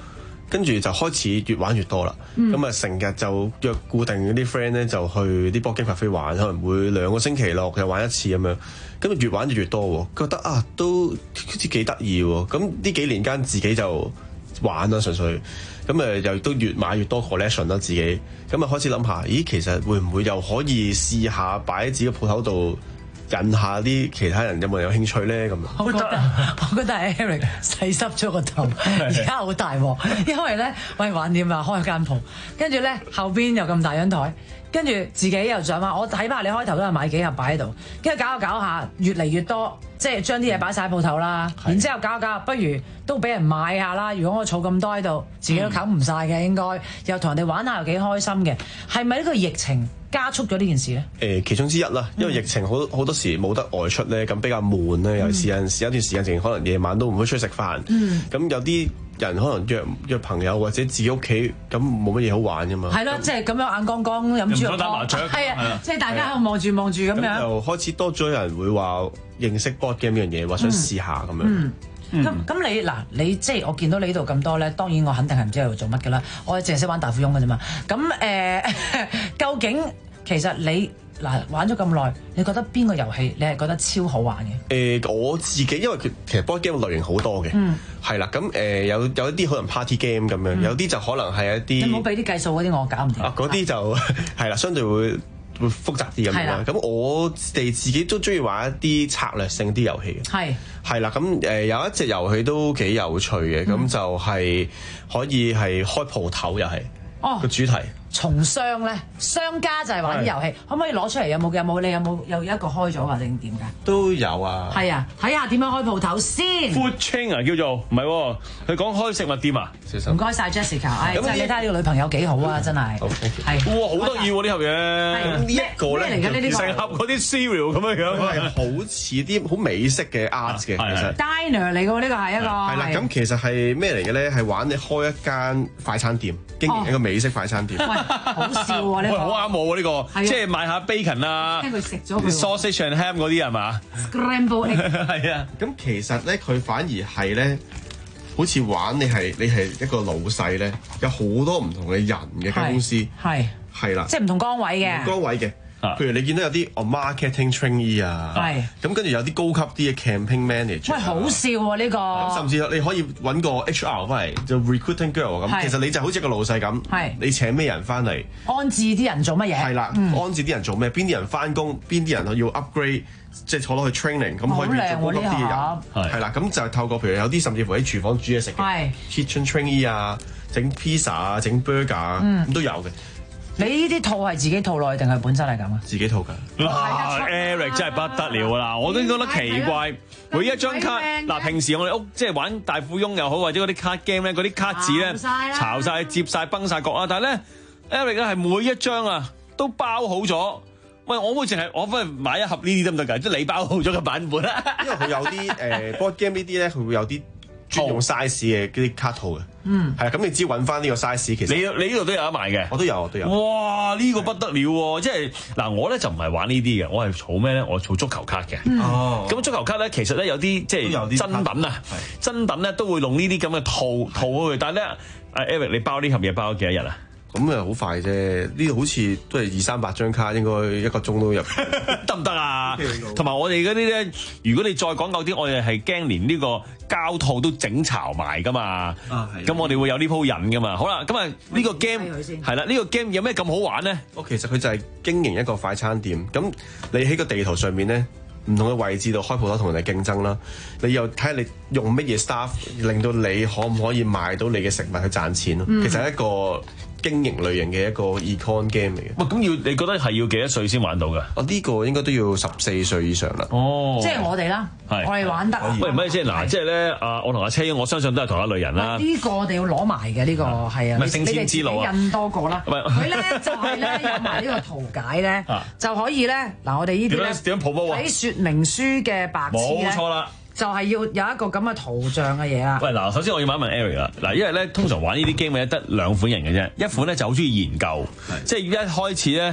T: 跟住就開始越玩越多啦。咁啊成日就約固定嗰啲 friend 咧，就去啲 board game cafe 玩，可能每兩個星期六又玩一次咁樣。咁啊越玩就越多喎，覺得啊都好似幾得意喎。咁呢幾年間自己就玩啦，純粹咁誒又都越買越多 collection 啦，自己咁啊開始諗下，咦其實會唔會又可以試下擺喺自己鋪頭度引下啲其他人有冇有興趣咧？咁
R: 我覺得我覺得係 Eric 洗濕咗個頭，而家好大鑊，因為咧喂玩點啊，開間鋪，跟住咧後邊又咁大張台。跟住自己又想話，我睇怕你開頭都係買幾盒擺喺度，跟住搞下搞下，越嚟越多，即係將啲嘢擺晒喺鋪頭啦。然之後搞下搞下，不如都俾人買下啦。如果我儲咁多喺度，自己都冚唔晒嘅，應該又同人哋玩下又幾開心嘅。係咪呢個疫情加速咗呢件事咧？
T: 誒、呃，其中之一啦，因為疫情好好多時冇得外出咧，咁比較悶咧。尤其是有陣時有段時間，淨可能夜晚都唔會出去食飯。咁、嗯、有啲人可能約約朋友或者自己屋企，咁冇乜嘢好玩㗎嘛。係咯，即係咁樣眼光光飲豬肉湯，係啊，即係大家喺度望住望住咁樣。就開始多咗人會話認識 board game 呢樣嘢，話想試下咁樣。
R: 嗯咁咁、嗯、你嗱你即係我見到你呢度咁多咧，當然我肯定係唔知喺度做乜㗎啦，我淨係識玩大富翁㗎啫嘛。咁誒、呃，究竟其實你嗱玩咗咁耐，你覺得邊個遊戲你係覺得超好玩嘅？誒、
T: 呃，我自己因為佢其實 board game 類型好多嘅，嗯，係啦，咁誒、呃、有有一啲可能 party game 咁樣，嗯、有啲就可能係一啲，
R: 你唔好俾啲計數嗰啲我搞唔掂。
T: 啊，嗰啲就係啦，相對會會複雜啲咁樣啦。咁我哋自己都中意玩一啲策略性啲遊戲嘅。係係啦，咁誒、呃、有一隻遊戲都幾有趣嘅，咁、嗯、就係可以係開鋪頭又係個主題。
R: 從商咧，商家就係玩啲遊戲，可唔可以攞出嚟？有冇有冇？你有冇有一個開咗啊？定點㗎？
T: 都有啊。係啊，
R: 睇下點樣開鋪頭先。
U: Food chain 啊，叫做唔係喎，佢講開食物店啊。
R: 唔該晒 Jessica， 唉，真係你睇下呢個女朋友幾好啊，真係。
U: 係。哇，好得意喎呢盒嘢。
T: 呢一個咧，
R: 咩嚟㗎？呢啲
U: 成盒嗰啲 cereal 咁樣樣，
T: 係好似啲好美式嘅 art 嘅，其實。
R: Diner 嚟㗎，呢個係一個。
T: 係啦，咁其實係咩嚟嘅咧？係玩你開一間快餐店，經營一個美式快餐店。
R: 好笑喎！呢個
U: 好啱我喎呢個，即係賣下 bacon 啊，
R: 聽佢食咗佢
U: sausage and ham 嗰啲係嘛
R: ？Scramble egg
T: 係啊，咁其實咧佢反而係咧，好似玩你係你係一個老細咧，有好多唔同嘅人嘅間公司，係係啦，
R: 即係唔同崗位嘅，
T: 崗位嘅。譬如你見到有啲哦 marketing trainee 啊，係咁跟住有啲高級啲嘅 campaign manager，
R: 喂，好笑喎呢個，
T: 甚至你可以揾個 H R 翻嚟就 recruiting girl 咁，其實你就好似一個老細咁，係你請咩人翻嚟，
R: 安置啲人做乜嘢？係啦，安
T: 置啲人做咩？邊啲人翻工？邊啲人要 upgrade， 即係坐落去 training， 咁可以做高級啲嘅人，係啦，咁就透過譬如有啲甚至乎喺廚房煮嘢食嘅 kitchen trainee 啊，整 pizza 啊，整 burger 啊，咁都有嘅。
R: 你呢啲套係自己套落去定係本身係咁啊？
T: 自己套㗎。
U: 哇 Eric 真係不得了啦！我都覺得奇怪，每一張卡嗱，平時我哋屋即係玩大富翁又好，或者嗰啲卡 game 咧，嗰啲卡紙咧，巢晒、接晒、崩晒角啊！但係咧 Eric 咧係每一張啊都包好咗。喂，我會淨係我翻去買一盒呢啲得唔得㗎？即係你包好咗嘅版本啊！
T: 因為佢有啲誒 board game 呢啲咧，佢會有啲專用 size 嘅嗰啲卡套嘅。嗯，係啊，咁你只要揾翻呢個 size，其實
U: 你你呢度都有得賣嘅，
T: 我都有，我都有。
U: 哇，呢、這個不得了喎！即係嗱，我咧就唔係玩呢啲嘅，我係儲咩咧？我儲足球卡嘅。哦、嗯，咁足球卡咧，其實咧有啲即係真品啊，真品咧都會用呢啲咁嘅套套去。但係咧，阿 Eric 你包呢盒嘢包咗幾多日啊？
T: 咁啊好快啫，呢度好似都係二三百張卡，應該一個鐘都入，
U: 得唔得啊？同埋我哋嗰啲咧，如果你再講究啲，我哋係驚連呢個膠套都整巢埋噶嘛。啊，係。咁我哋會有呢鋪癮噶嘛。好啦，咁啊呢個 game 係啦，呢個 game 有咩咁好玩咧？
T: 哦，其實佢就係經營一個快餐店。咁你喺個地圖上面咧，唔同嘅位置度開鋪頭同人哋競爭啦。你又睇下你用乜嘢 staff，令到你可唔可以賣到你嘅食物去賺錢咯？嗯、其實係一個經營類型嘅一個 econ game 嚟嘅。
U: 喂，咁要你覺得係要幾多歲先玩到㗎？
T: 哦，呢個應該都要十四歲以上啦。
U: 哦，
R: 即係我哋啦，我哋玩得。
U: 喂，唔係先嗱，即係咧，啊，我同阿車英，我相信都係同一類人啦。
R: 呢個我哋要攞埋嘅呢個係啊，
U: 咪升遷之路啊，
R: 印多個啦。佢咧就係咧有埋呢個圖解咧，就可以咧嗱，我哋呢啲咧
U: 點樣 promote 啊？
R: 喺説明書嘅白紙咧，
U: 冇錯啦。
R: 就係要有一個咁嘅圖像嘅嘢啦。
U: 喂，嗱，首先我要問一問 Eric 啦。嗱，因為咧通常玩呢啲 game 咧得兩款人嘅啫，一款咧就好中意研究，即係一開始咧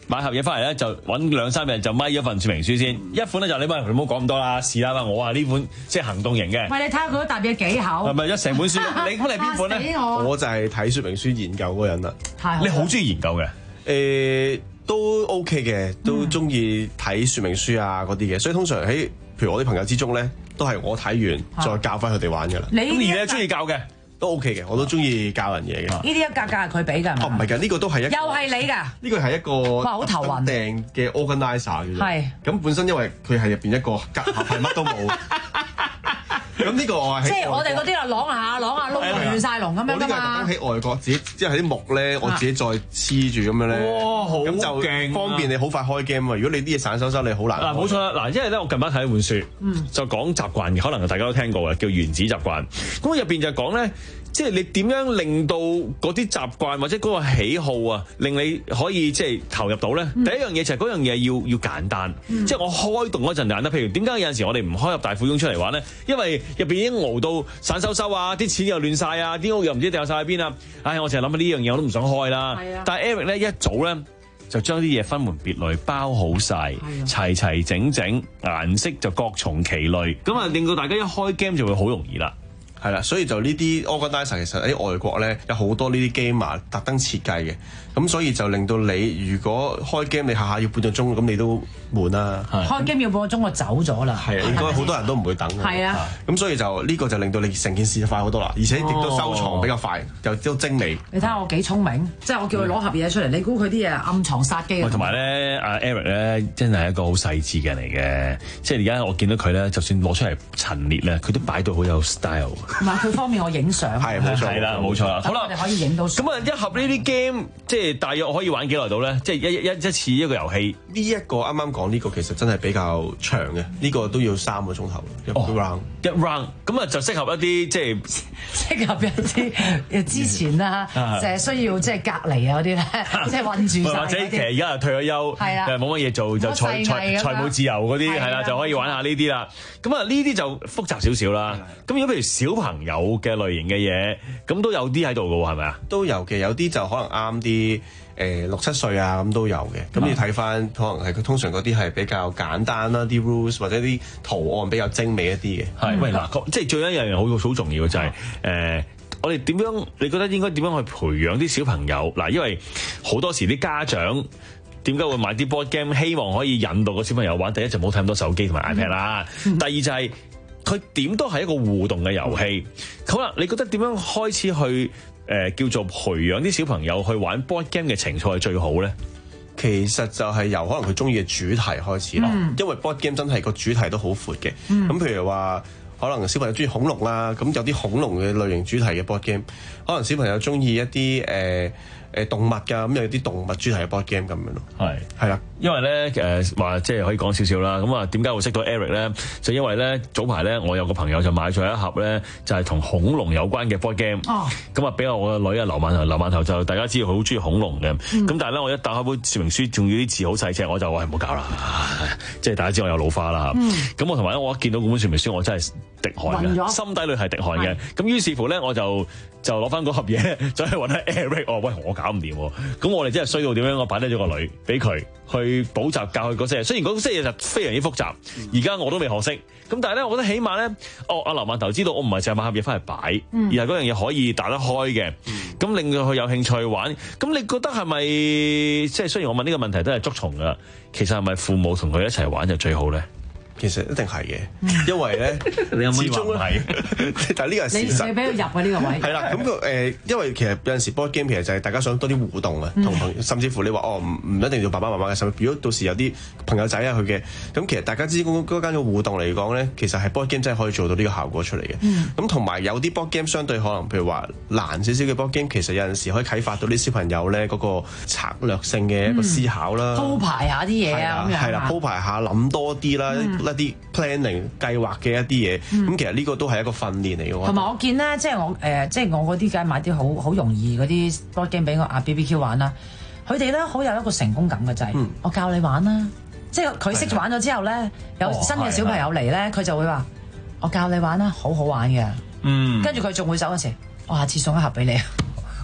U: 買盒嘢翻嚟咧，就揾兩三日就咪一份說明書先。一款咧就你唔好你唔好講咁多啦，試啦嘛。我話呢款即係行動型嘅。
R: 喂，你睇下佢嗰沓嘢幾厚？
U: 係咪一成本書？你咁你邊款咧？
R: 我
T: 我就係睇說明書研究嗰個人啦。
U: 你好中意研究嘅？
T: 誒都 OK 嘅，都中意睇說明書啊嗰啲嘅。所以通常喺譬如我啲朋友之中咧，都係我睇完再教翻佢哋玩㗎啦。
R: 你
U: 咁而你係中意教嘅？
T: 都 OK 嘅，我都中意教人嘢嘅。
R: 呢啲一格格係佢俾㗎，
T: 哦，唔係㗎，呢個都係一個，
R: 又係你㗎。
T: 呢個係一個
R: 哇，好頭暈
T: 訂嘅 organizer 嘅。
R: 係。
T: 咁本身因為佢係入邊一個格盒係乜都冇。咁呢個我係
R: 即係我哋嗰啲啊，啷下啷下撈亂晒龍咁樣㗎嘛。
T: 我呢個係特登喺外國自己，即係喺啲木咧，我自己再黐住咁樣咧。
U: 哇，好
T: 咁就
U: 勁，
T: 方便你好快開 game 啊！如果你啲嘢散收收，你好難。
U: 嗱，冇錯啦，嗱，因為咧我近排睇一本書，就講習慣嘅，可能大家都聽過嘅，叫原子習慣。咁入邊就講咧。即係你點樣令到嗰啲習慣或者嗰個喜好啊，令你可以即係投入到咧？嗯、第一樣嘢就係嗰樣嘢要要簡單，嗯、即係我開動嗰陣簡單。譬如點解有陣時我哋唔開入大富翁出嚟玩咧？因為入邊已經熬到散收收啊，啲錢又亂晒啊，啲屋又唔知掉晒喺邊啊！唉，我淨係諗起呢樣嘢我都唔想開啦。啊、但係 Eric 咧一早咧就將啲嘢分門別類包好晒，啊、齊齊整整，顏色就各從其類，咁啊令到大家一開 game 就會好容易啦。
T: 係啦，所以就呢啲 organizer 其實喺外國咧有好多呢啲 game 特登設計嘅，咁所以就令到你如果開 game 你下下要半個鐘，咁你都悶啦。
R: 開 game 要半個鐘我走咗啦。
T: 係啊，應該好多人都唔會等。
R: 係啊，
T: 咁所以就呢個就令到你成件事就快好多啦，而且亦都收藏比較快，又都精美。
R: 你睇下我幾聰明，即係我叫佢攞盒嘢出嚟，你估佢啲嘢暗藏殺機啊？
U: 同埋咧，阿 Eric 咧真係一個好細緻嘅人嚟嘅，即係而家我見到佢咧，就算攞出嚟陳列咧，佢都擺到好有 style。
R: 唔係佢方便我影相，
T: 係冇錯，
U: 係啦，冇錯啦。好啦，
R: 我哋可以影到。
U: 咁啊，一盒呢啲 game 即係大約可以玩幾耐到咧？即係一一一次一個遊戲。
T: 呢一個啱啱講呢個其實真係比較長嘅，呢個都要三個鐘頭一 round
U: 一 round。咁啊就適合一啲即係
R: 適合一啲之前啦，就係需要即係隔離啊嗰啲咧，即係韞住晒。
U: 或者其實而家退咗休，誒冇乜嘢做就財財財務自由嗰啲係啦，就可以玩下呢啲啦。咁啊呢啲就複雜少少啦。咁如果譬如小朋友嘅類型嘅嘢，咁都有啲喺度嘅喎，係咪啊？
T: 都有嘅，有啲就可能啱啲誒六七歲啊，咁都有嘅。咁你睇翻，可能係佢通常嗰啲係比較簡單啦，啲 rules 或者啲圖案比較精美一啲嘅。
U: 係，喂嗱，即係最緊一樣嘢好好重要嘅就係誒，我哋點樣？你覺得應該點樣去培養啲小朋友？嗱，因為好多時啲家長點解會買啲 board game，希望可以引導個小朋友玩？第一就冇睇咁多手機同埋 iPad 啦，嗯、第二就係、是。佢點都係一個互動嘅遊戲。好啦，你覺得點樣開始去誒、呃、叫做培養啲小朋友去玩 board game 嘅情操係最好咧？
T: 其實就係由可能佢中意嘅主題開始啦，嗯、因為 board game 真係個主題都好闊嘅。咁、嗯、譬如話，可能小朋友中意恐龍啦，咁有啲恐龍嘅類型主題嘅 board game。可能小朋友中意一啲誒。呃誒動物㗎，咁有啲動物主題嘅 board game 咁樣咯。係係啦，
U: 因為咧誒話即係可以講少少啦。咁啊點解會識到 Eric 咧？就因為咧早排咧，我有個朋友就買咗一盒咧，就係同恐龍有關嘅 board game。哦。咁啊，俾我個女啊劉曼頭，劉曼頭就大家知道佢好中意恐龍嘅。咁、嗯、但係咧，我一打開本說明書，仲要啲字好細隻，我就話係唔好搞啦。即係大家知我有老花啦。咁、嗯、我同埋咧，我一見到嗰本說明書，我真係滴汗嘅，心底裏係滴汗嘅。咁於是乎咧，我就就攞翻嗰盒嘢，走去揾下 Eric。哦，喂，我搞唔掂喎。咁我哋真係衰到點樣？我擺低咗個女俾佢去補習教佢嗰些嘢。雖然嗰些嘢就非常之複雜，而家我都未學識。咁但係咧，我覺得起碼咧，哦，阿劉曼頭知道我唔係淨係買盒嘢翻嚟擺，嗯、而係嗰樣嘢可以打得開嘅。咁、嗯、令到佢有興趣玩。咁你覺得係咪即係雖然我問呢個問題都係捉蟲㗎？其實係咪父母同佢一齊玩就最好咧？
T: 其實一定係嘅，因為咧，
U: 你有冇
T: 始終係，但係呢個係事實。
R: 你俾佢入啊呢個位。
T: 係啦，咁個誒，因為其實有陣時 board game 其實就係大家想多啲互動啊，同朋友，甚至乎你話哦唔唔一定要爸爸媽媽嘅，甚至如果到時有啲朋友仔啊佢嘅，咁其實大家之間嗰嗰間嘅互動嚟講咧，其實係 board game 真係可以做到呢個效果出嚟嘅。咁同埋有啲 board game 相對可能譬如話難少少嘅 board game，其實有陣時可以啟發到啲小朋友咧嗰個策略性嘅一個思考啦，
R: 鋪排下啲嘢啊，
T: 係啦，鋪排下諗多啲啦，一啲 planning 計劃嘅一啲嘢，咁、嗯、其實呢個都係一個訓練嚟嘅。
R: 同埋我見咧，即係我誒、呃，即係我嗰啲梗係買啲好好容易嗰啲 board game 俾我阿 B B Q 玩啦。佢哋咧好有一個成功感嘅就係，嗯、我教你玩啦。即係佢識玩咗之後咧，有新嘅小朋友嚟咧，佢就會話：我教你玩啦，好好玩嘅。嗯，跟住佢仲會走嗰時，我下次送一盒俾你。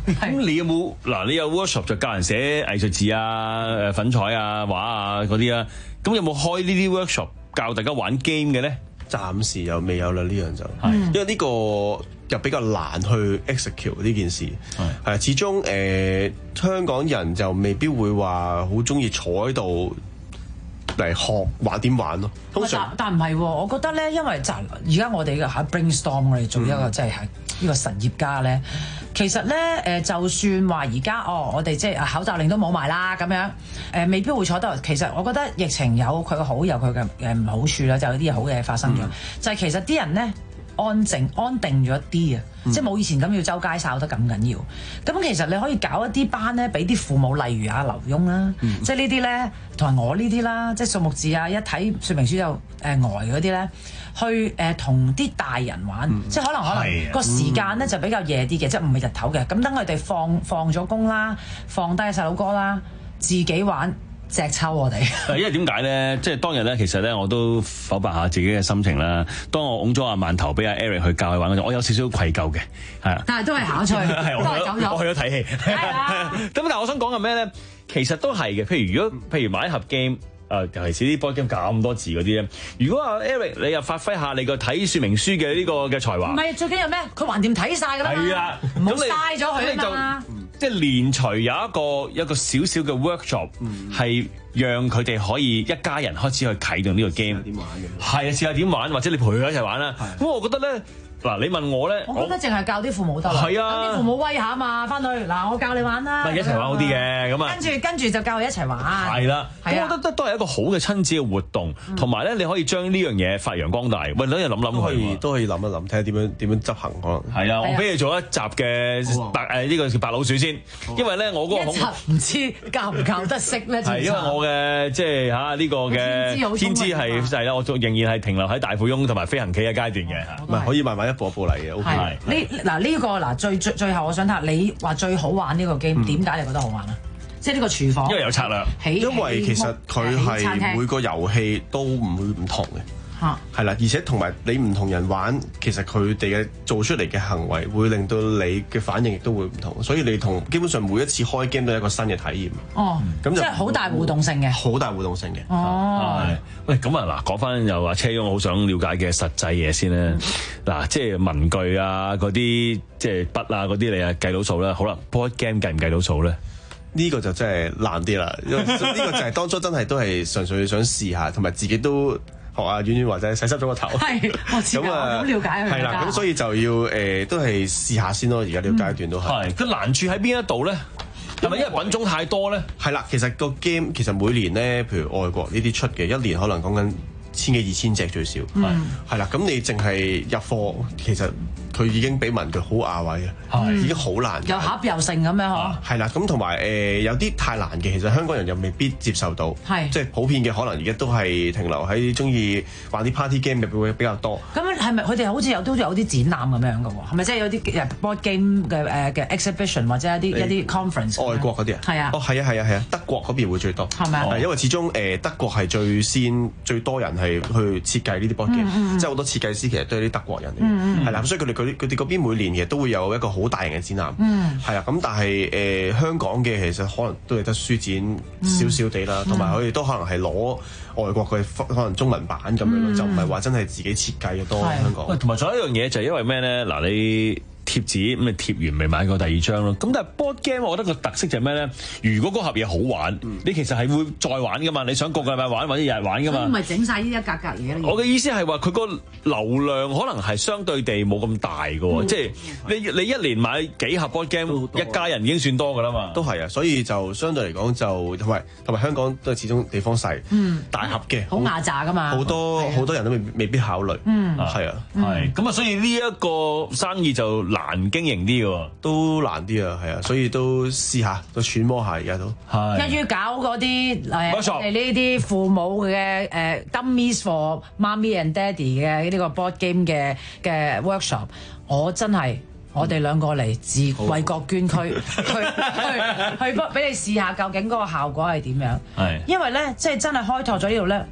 U: 咁你有冇嗱？你有 workshop 就教人寫藝術字啊、誒粉彩啊、畫啊嗰啲啊，咁有冇開呢啲 workshop 教大家玩 game 嘅咧？
T: 暫時又未有啦，呢樣就，因為呢個又比較難去 execute 呢件事，係啊，始終誒、呃、香港人就未必會話好中意坐喺度嚟學玩點玩咯。通常
R: 但但唔係喎，我覺得咧，因為就而家我哋嘅喺 brainstorm 我哋做一個即係係呢個實業家咧，其實咧誒，就算話而家哦，我哋即係口罩令都冇埋啦咁樣，誒、呃、未必會坐得。其實我覺得疫情有佢嘅好，有佢嘅誒唔好處啦，就有啲好嘅嘢發生咗。嗯、就係其實啲人咧安靜安定咗啲啊，嗯、即係冇以前咁要周街哨得咁緊要。咁其實你可以搞一啲班咧，俾啲父母，例如阿劉墉啦，嗯、即係呢啲咧，同埋我呢啲啦，即係數目字啊，一睇說明書就誒呆嗰啲咧。去誒同啲大人玩，嗯、即係可能可能個時間咧就比較夜啲嘅，嗯、即係唔係日頭嘅。咁等佢哋放放咗工啦，放低細佬哥啦，自己玩隻抽我哋。
U: 因為點解咧？即係當日咧，其實咧我都剖白下自己嘅心情啦。當我擁咗阿饅頭俾阿 Eric 去教佢玩嗰陣，我有少少愧疚嘅，係啊。
R: 但係都係考出，都係走咗。
U: 我去咗睇戲。咁但係我想講嘅咩咧？其實都係嘅。譬如如果譬如買一盒 game。誒，尤其是啲 board game 咁多字嗰啲咧，如果阿 Eric 你又發揮下你個睇説明書嘅呢個嘅才華，
R: 唔係最緊要咩？佢橫掂睇晒㗎啦，係啊，唔好嘥咗佢啊嘛。
U: 即係連隨有一個一個少少嘅 workshop，係、嗯、讓佢哋可以一家人開始去啟動呢個 game。點玩嘅？係啊，試下點玩，或者你陪佢一齊玩啦。咁我覺得咧。嗱，你問我咧，
R: 我覺得淨係教啲父母得啦，係啊，等啲父母威下嘛，翻去嗱，我教你玩啦，
U: 咪一齊玩好啲嘅，咁啊，
R: 跟住跟住就教佢一齊玩，
U: 係啦，咁我覺得都係一個好嘅親子嘅活動，同埋咧你可以將呢樣嘢發揚光大，喂，兩日諗諗佢，
T: 都可以諗一諗，睇下點樣點樣執行可能。
U: 係啊，我俾你做一集嘅白誒呢個叫白老鼠先，因為咧我嗰個
R: 一集唔知教唔教得識咧，
U: 係因為我嘅即係嚇呢個嘅天資係係啦，我仍然係停留喺大富翁同埋飛行棋嘅階段嘅，
T: 唔係可以慢慢一步一步嚟嘅。
R: 係呢嗱呢個嗱最最最後我想睇下你話最好玩呢個 game 點解你覺得好玩啊？即係呢個廚房，
U: 因為有策略，
T: 因為其實佢係每個遊戲都唔會唔同嘅。係啦，而且同埋你唔同人玩，其實佢哋嘅做出嚟嘅行為會令到你嘅反應亦都會唔同，所以你同基本上每一次開 game 都係一個新嘅體驗。
R: 哦，咁就即係好大互動性嘅，
T: 好大互動性嘅。
R: 哦，
U: 喂，咁啊嗱，講翻又話車翁，我好想了解嘅實際嘢先啦。嗱、嗯，即係文具啊，嗰啲即係筆啊，嗰啲你啊計到數啦。好啦 board game 計唔計到數咧？
T: 呢個就真係難啲啦。呢個就係當初真係都係純粹想試下，同埋自己都。學阿婉婉或者洗濕咗個頭，
R: 係我知道，咁了解佢。
T: 係啦，咁所以就要誒、呃，都係試下先咯。而家呢個階段都係。係、嗯，
U: 個難處喺邊一度咧？係咪因為品種太多咧？
T: 係啦，其實個 game 其實每年咧，譬如外國呢啲出嘅，一年可能講緊千幾二千隻最少。係係啦，咁你淨係入貨，其實佢已經俾文具好亞位嘅，已經好難。
R: 又盒又剩咁樣嗬。
T: 係啦，咁同埋誒有啲太難嘅，其實香港人又未必接受到。係，即係普遍嘅可能而家都係停留喺中意玩啲 party game 入邊會比較多。
R: 咁係咪佢哋好似有都有啲展覽咁樣嘅喎？係咪即係有啲 board game 嘅誒嘅 exhibition 或者一啲一啲 conference？外
T: 國嗰啲啊？係啊。哦，係啊，係啊，係啊，德國嗰邊會最多。係咪啊？因為始終誒德國係最先最多人係去設計呢啲 board game，即係好多設計師其實都係啲德國人嚟，係啦，所以佢哋佢哋嗰邊每年其實都會有一個好大型嘅展覽，係啊、嗯，咁但係誒、呃、香港嘅其實可能都係得書展少少地啦，同埋佢哋都可能係攞外國嘅可能中文版咁樣咯，嗯、就唔係話真係自己設計嘅多香港。
U: 喂，同埋仲有一樣嘢就係因為咩咧？嗱你。貼紙咁咪貼完，咪買過第二張咯。咁但係 board game，我覺得個特色就係咩咧？如果嗰盒嘢好玩，嗯、你其實係會再玩噶嘛。你想個個禮拜玩或者日日玩噶嘛。
R: 唔係整晒呢一格格嘢。
U: 我嘅意思係話佢個流量可能係相對地冇咁大嘅喎，嗯、即係你你一年買幾盒 board game，一家人已經算多㗎啦嘛。
T: 都係啊，所以就相對嚟講就同埋同埋香港都係始終地方細，嗯、大盒嘅
R: 好壓榨㗎嘛。
T: 好多好、啊、多人都未未必考慮。嗯，係啊，
U: 係咁啊，所以呢一個生意就難經營啲喎，
T: 都難啲啊，係啊，所以都試下，都揣摩下而家都。
R: 係。一於搞嗰啲誒，我哋呢啲父母嘅誒 dummies for mommy and daddy 嘅呢個 board game 嘅嘅 workshop，我真係。我哋兩個嚟自為國捐軀，去去去俾你試下究竟嗰個效果係點樣？係，因為咧，即係真係開拓咗呢度咧，其實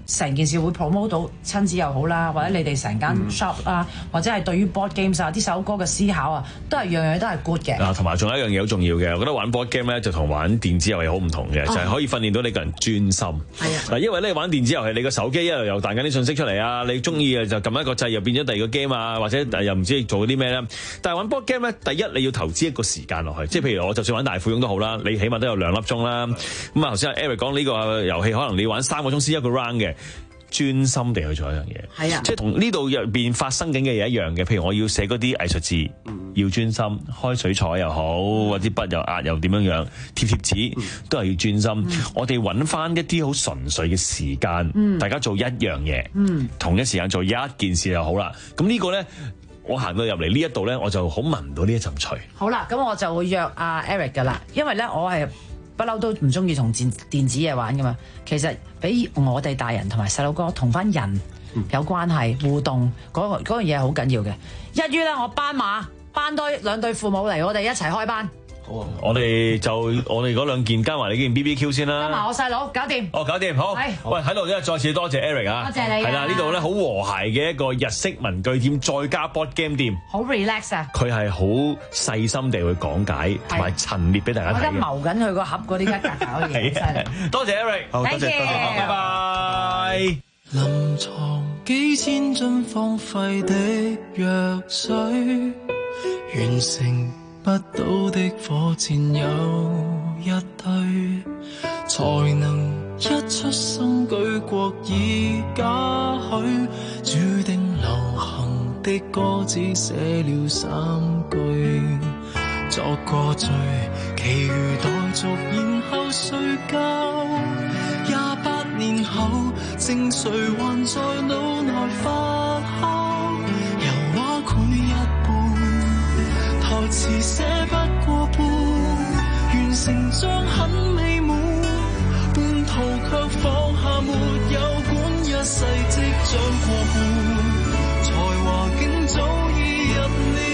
R: 成件事會 promote 到親子又好啦，或者你哋成間 shop 啦，或者係對於 board games 啊啲首歌嘅思考啊，都係樣樣都係 good 嘅。
U: 嗱，同埋仲有一樣嘢好重要嘅，我覺得玩 board game 咧就同玩電子遊戲好唔同嘅，就係可以訓練到你個人專心。係啊，嗱，因為咧玩電子遊戲，你個手機一路又彈緊啲信息出嚟啊，你中意啊就撳一個掣又變咗第二個 game 啊，或者又唔知做啲咩咧。但係玩 board game 咧，第一你要投資一個時間落去，即係譬如我就算玩大富翁都好啦，你起碼都有兩粒鐘啦。咁啊頭先阿 Eric 講呢個遊戲，可能你玩三個鐘先一個 round 嘅。專心地去做一樣嘢，係啊，即係同呢度入邊發生緊嘅嘢一樣嘅。譬如我要寫嗰啲藝術字，嗯、要專心，開水彩又好，或者筆又壓又點樣樣，貼貼紙、嗯、都係要專心。嗯、我哋揾翻一啲好純粹嘅時間，嗯、大家做一樣嘢，嗯、同一時間做一件事就好啦。咁呢個咧，我行到入嚟呢一度咧，我就好聞到呢一陣除。好啦，咁我就會約阿 Eric 噶啦，因為咧我係。不嬲都唔中意同電電子嘢玩噶嘛，其實俾我哋大人同埋細路哥同翻人有關係互動嗰嗰樣嘢係好緊要嘅。一於咧，我班馬班多兩對父母嚟，我哋一齊開班。好啊！我哋就我哋嗰兩件加埋你件 B B Q 先啦。加埋我細佬，搞掂。哦，搞掂，好。喂，喺度咧，再次多謝 Eric 啊！多謝你。係啦，呢度咧好和諧嘅一個日式文具店，再加 board game 店。好 relax 啊！佢係好細心地去講解同埋陳列俾大家睇。我而家謀緊佢個盒嗰啲一格格嘅嘢，犀利。多謝 Eric， 好，多謝，多謝，拜拜。
B: 臨床幾千樽荒廢的藥水，完成不到的火箭有一堆，才能一出生舉國已嘉許，注定流行的歌只寫了三句，作個序，其餘待續，然後睡覺。廿八年後，正誰還在腦內發酵，油畫繪一半，台詞寫不過半，完成將很美滿，半途卻放下沒有管，一世即將過半，才華竟早已入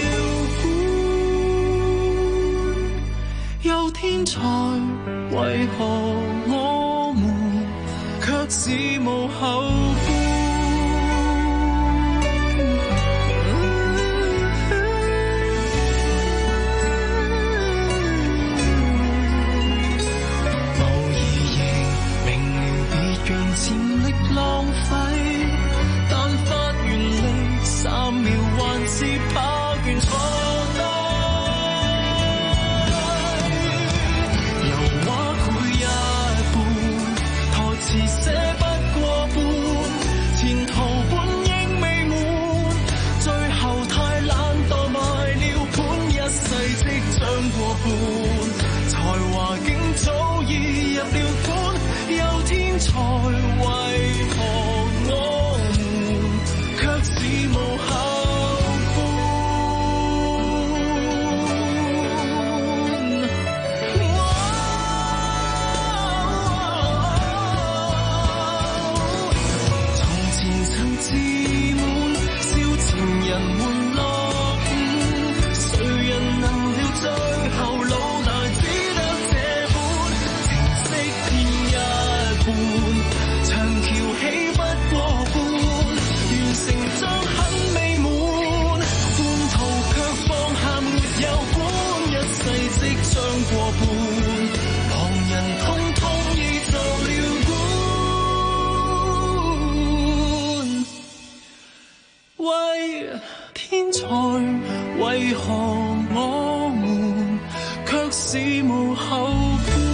B: 了棺。有天才，為何我們卻是無後顧？潛力浪費，但發原力三秒還是跑完錯低。油畫繪一半，台詞寫不過半，前途本應美滿，最後太懶惰賣了盤，一世即將過半，才華竟早已入了館。有天才，為何我們卻是無後顧？從前曾自滿，笑前人們落伍，誰人能料最後老大只得這般，情色偏一長橋起不過半，完成將很美滿，半途卻放下沒有管，一世即將過半，旁人通通已就了管。為天才，為何我們卻是無後顧？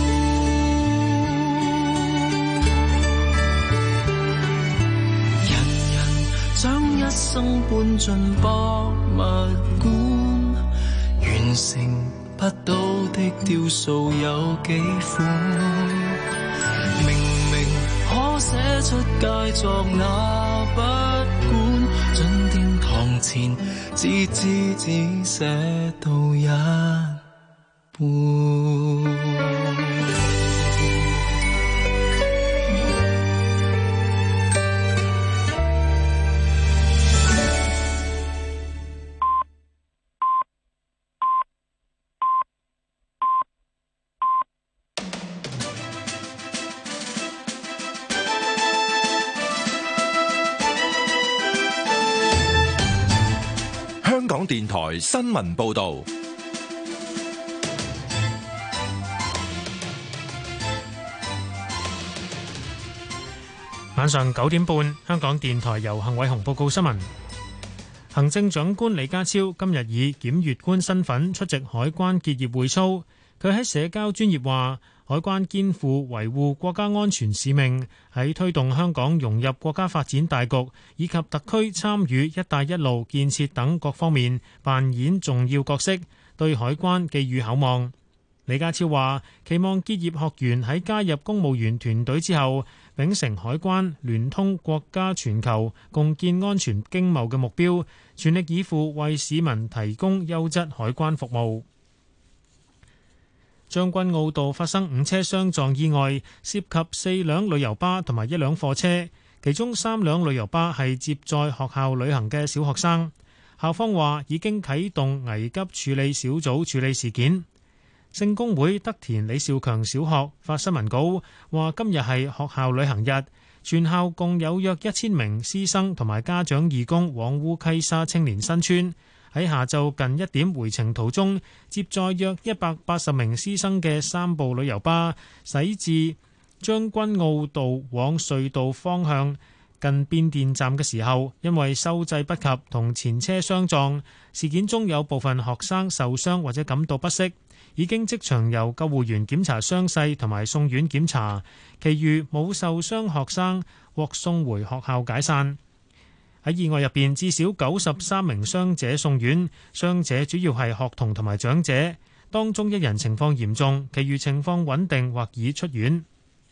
B: 將一生搬進博物館，完成不到的雕塑有幾款？明明可寫出佳作，那不管，進殿堂前只知只寫到一半。
D: 電台新聞報導。
E: 晚上九點半，香港電台由幸偉雄報告新聞。行政長官李家超今日以檢閱官身份出席海關結業會操。佢喺社交專頁話，海關肩負維護國家安全使命，喺推動香港融入國家發展大局以及特區參與「一帶一路」建設等各方面扮演重要角色，對海關寄予厚望。李家超話，期望結業學員喺加入公務員團隊之後，秉承海關聯通國家全球共建安全經貿嘅目標，全力以赴為市民提供優質海關服務。將軍澳道發生五車相撞意外，涉及四輛旅遊巴同埋一輛貨車，其中三輛旅遊巴係接載學校旅行嘅小學生。校方話已經啟動危急處理小組處理事件。聖公會德田李兆強小學發新聞稿話，今日係學校旅行日，全校共有約一千名師生同埋家長義工往烏溪沙青年新村，喺下晝近一點回程途中，接載約一百八十名師生嘅三部旅遊巴駛至將軍澳道往隧道方向，近變電站嘅時候，因為收掣不及同前車相撞。事件中有部分學生受傷或者感到不適，已經即場由救護員檢查傷勢同埋送院檢查，其餘冇受傷學生獲送回學校解散。喺意外入邊，至少九十三名傷者送院，傷者主要係學童同埋長者，當中一人情況嚴重，其餘情況穩定或已出院。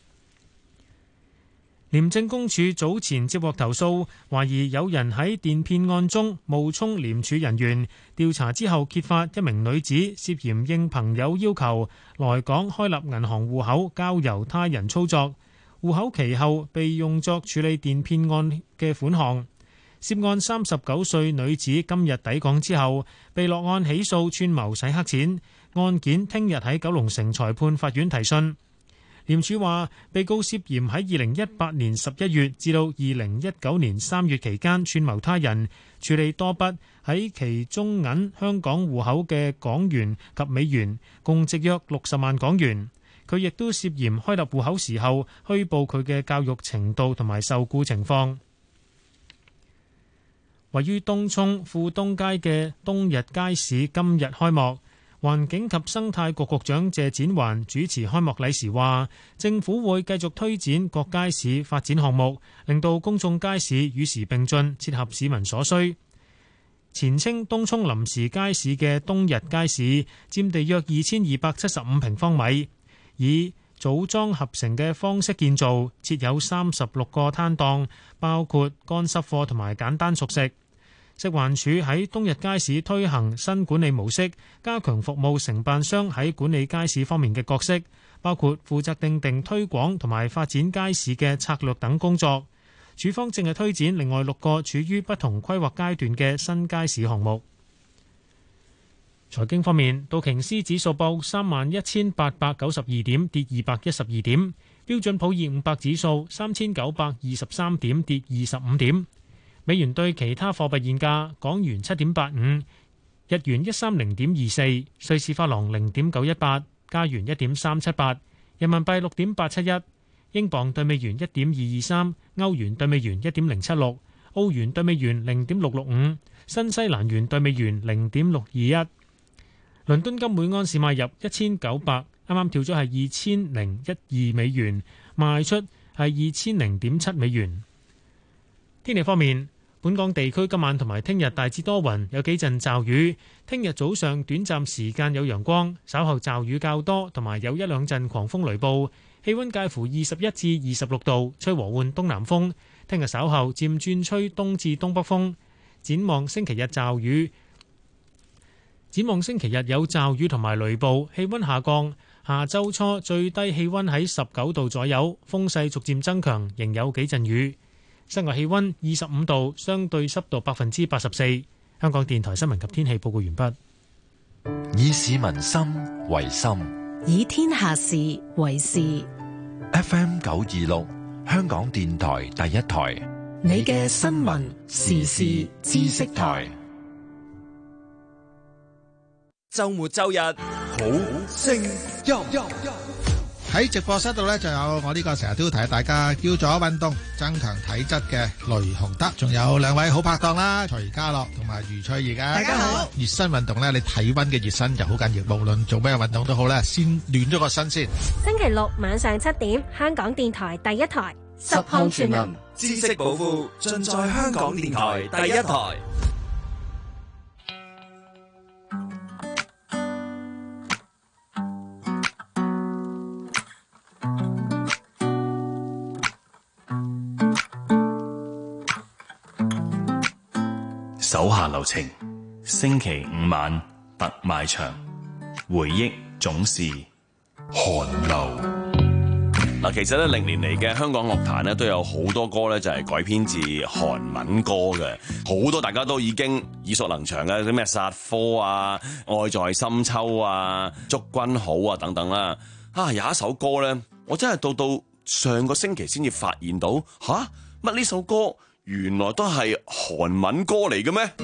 E: 廉政公署早前接獲投訴，懷疑有人喺電騙案中冒充廉署人員，調查之後揭發一名女子涉嫌應朋友要求來港開立銀行戶口，交由他人操作，戶口其後被用作處理電騙案嘅款項。涉案三十九歲女子今日抵港之後，被落案起訴串謀洗黑錢，案件聽日喺九龍城裁判法院提訊。廉署話，被告涉嫌喺二零一八年十一月至到二零一九年三月期間串謀他人處理多筆喺其中銀香港戶口嘅港元及美元，共值約六十萬港元。佢亦都涉嫌開立戶口時候虛報佢嘅教育程度同埋受僱情況。位於東涌富東街嘅冬日街市今日開幕。環境及生態局局長謝展寰主持開幕禮時話，政府會繼續推展各街市發展項目，令到公眾街市與時並進，切合市民所需。前稱東涌臨時街市嘅冬日街市，佔地約二千二百七十五平方米，以組裝合成嘅方式建造，設有三十六個攤檔，包括乾濕貨同埋簡單熟食。食環署喺冬日街市推行新管理模式，加強服務承辦商喺管理街市方面嘅角色，包括負責訂定推廣同埋發展街市嘅策略等工作。署方正係推展另外六個處於不同規劃階段嘅新街市項目。財經方面，道瓊斯指數報三萬一千八百九十二點，跌二百一十二點；標準普爾五百指數三千九百二十三點，跌二十五點。美元對其他貨幣現價：港元七點八五，日元一三零點二四，瑞士法郎零點九一八，加元一點三七八，人民幣六點八七一，英鎊對美元一點二二三，歐元對美元一點零七六，澳元對美元零點六六五，新西蘭元對美元零點六二一。倫敦金每安士買入一千九百，啱啱跳咗係二千零一二美元，賣出係二千零點七美元。天氣方面，本港地區今晚同埋聽日大致多雲，有幾陣驟雨。聽日早上短暫時間有陽光，稍後驟雨較多，同埋有一兩陣狂風雷暴。氣溫介乎二十一至二十六度，吹和緩東南風。聽日稍後漸轉吹東至東北風。展望星期日驟雨，展望星期日有驟雨同埋雷暴，氣溫下降。下周初最低氣溫喺十九度左右，風勢逐漸增強，仍有幾陣雨。室外氣溫二十五度，相對濕度百分之八十四。香港電台新聞及天氣報告完畢。
D: 以市民心為心，
F: 以天下事為事。
D: F M 九二六，香港電台第一台，
F: 你嘅新聞時事知識台。
M: 週末週日好聲音。
G: 喺直播室度咧，就有我呢個成日都提大家叫咗運動增強體質嘅雷洪德，仲有兩位好拍檔啦，徐家樂同埋余翠怡嘅。大家好。熱身運動咧，你體溫嘅熱身就好緊要，無論做咩運動都好咧，先暖咗個身先。
V: 星期六晚上七點，香港電台第一台十項全能
M: 知識寶庫，盡在香港電台第一台。
W: 手下留情，星期五晚特賣場，回憶總是寒流。
A: 嗱，其實咧歷年嚟嘅香港樂壇咧都有好多歌咧就係改編自韓文歌嘅，好多大家都已經耳熟能詳嘅，啲咩殺科啊、愛在深秋啊、祝君好啊等等啦。啊，有一首歌咧，我真係到到上個星期先至發現到，吓乜呢首歌原來都係韓文歌嚟嘅咩？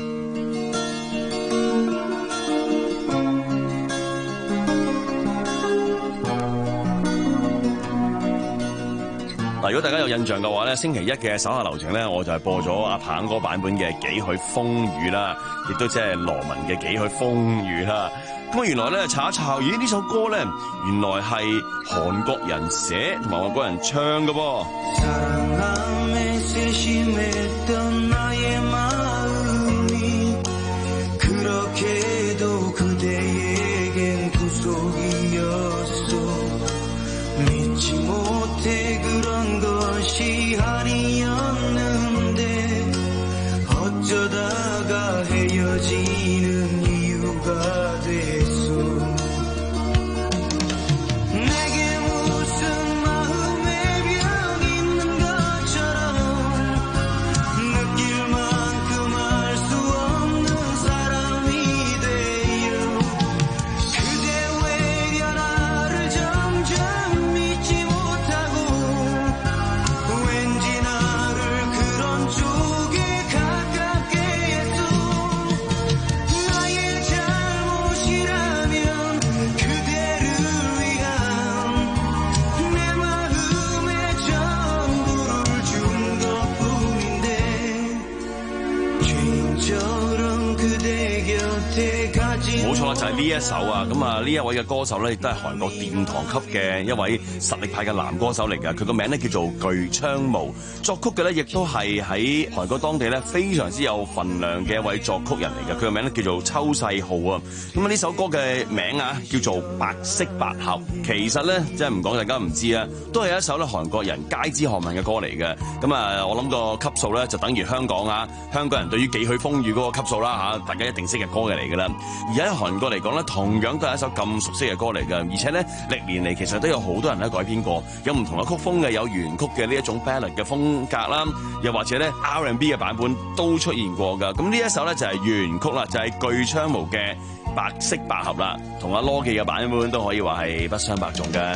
A: 嗱，如果大家有印象嘅話咧，星期一嘅手下留情咧，我就係播咗阿鵬哥版本嘅《幾許風雨》啦，亦都即係羅文嘅《幾許風雨》啦。咁啊，原來咧查一查，咦呢首歌咧原來係韓國人寫同埋外國人唱嘅噃。冇錯啦，就係呢一首啊！咁啊，呢一位嘅歌手咧，亦都係韓國殿堂級嘅一位實力派嘅男歌手嚟㗎。佢個名咧叫做具昌模，作曲嘅咧亦都係喺韓國當地咧非常之有份量嘅一位作曲人嚟嘅。佢個名咧叫做秋世浩啊。咁啊，呢首歌嘅名啊叫做《白色百合》。其實咧，即係唔講大家唔知啊，都係一首咧韓國人皆知韓聞嘅歌嚟嘅。咁啊，我諗個級數咧就等於香港啊，香港人對於幾許風雨嗰個級數啦嚇，大家一定識嘅歌嘅嚟㗎啦。而喺韓國嚟講咧，同樣都係一首咁熟悉嘅歌嚟㗎，而且咧歷年嚟其實都有好多人咧改編過，有唔同嘅曲風嘅，有原曲嘅呢一種 ballad 嘅風格啦，又或者咧 R and B 嘅版本都出現過㗎。咁呢一首咧就係原曲啦，就係具昌模嘅《白色百合》啦，同阿羅記嘅版本都可以話係不相伯仲㗎。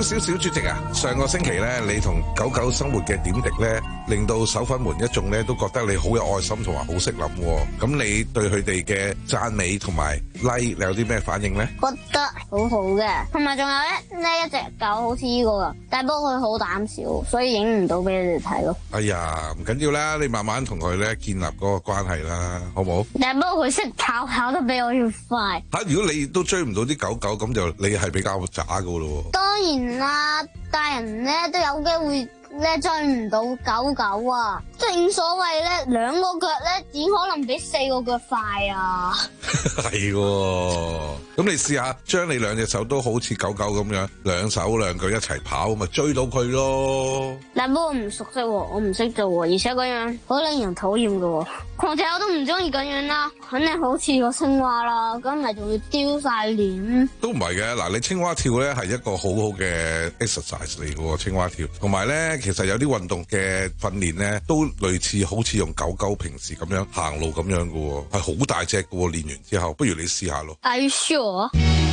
I: 少小主席啊，上個星期咧，你同狗狗生活嘅點滴咧，令到手粉們一眾咧都覺得你好有愛心同埋好識諗。咁你對佢哋嘅讚美同埋 like 你有啲咩反應咧？
J: 覺得好好嘅，同埋仲有咧呢一隻狗好似呢個噶，但係不過佢好膽小，所以影唔到俾你哋睇咯。
I: 哎呀，唔緊要啦，你慢慢同佢咧建立嗰個關係啦，好唔好？
J: 但係不過佢識跑，跑得比我要快。
I: 吓，如果你都追唔到啲狗狗，咁就你係比較渣噶咯。
J: 當然啦，大人咧都有機會咧追唔到狗狗啊！正所謂咧，兩個腳咧只可能比四個腳快啊！
I: 係喎，咁你試下將你兩隻手都好似狗狗咁樣，兩手兩腳一齊跑，咪追到佢咯。
J: 但不過唔熟悉喎，我唔識做喎，而且嗰樣好令人討厭㗎喎。況且我都唔中意咁樣啦，肯定好似個青蛙啦，咁咪仲要丟晒臉。
I: 都唔係嘅，嗱，你青蛙跳咧係一個好好嘅 exercise 嚟嘅喎，青蛙跳，同埋咧其實有啲運動嘅訓練咧都類似好似用狗狗平時咁樣行路咁樣嘅喎，係好大隻嘅喎，練完之後，不如你試下咯。
J: Are you sure？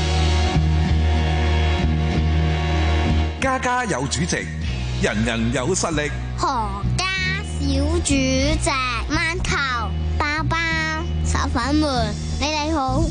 M: 家家有主席，人人有實力。
K: 何家小主席，饅頭、包包、手粉們，你哋好。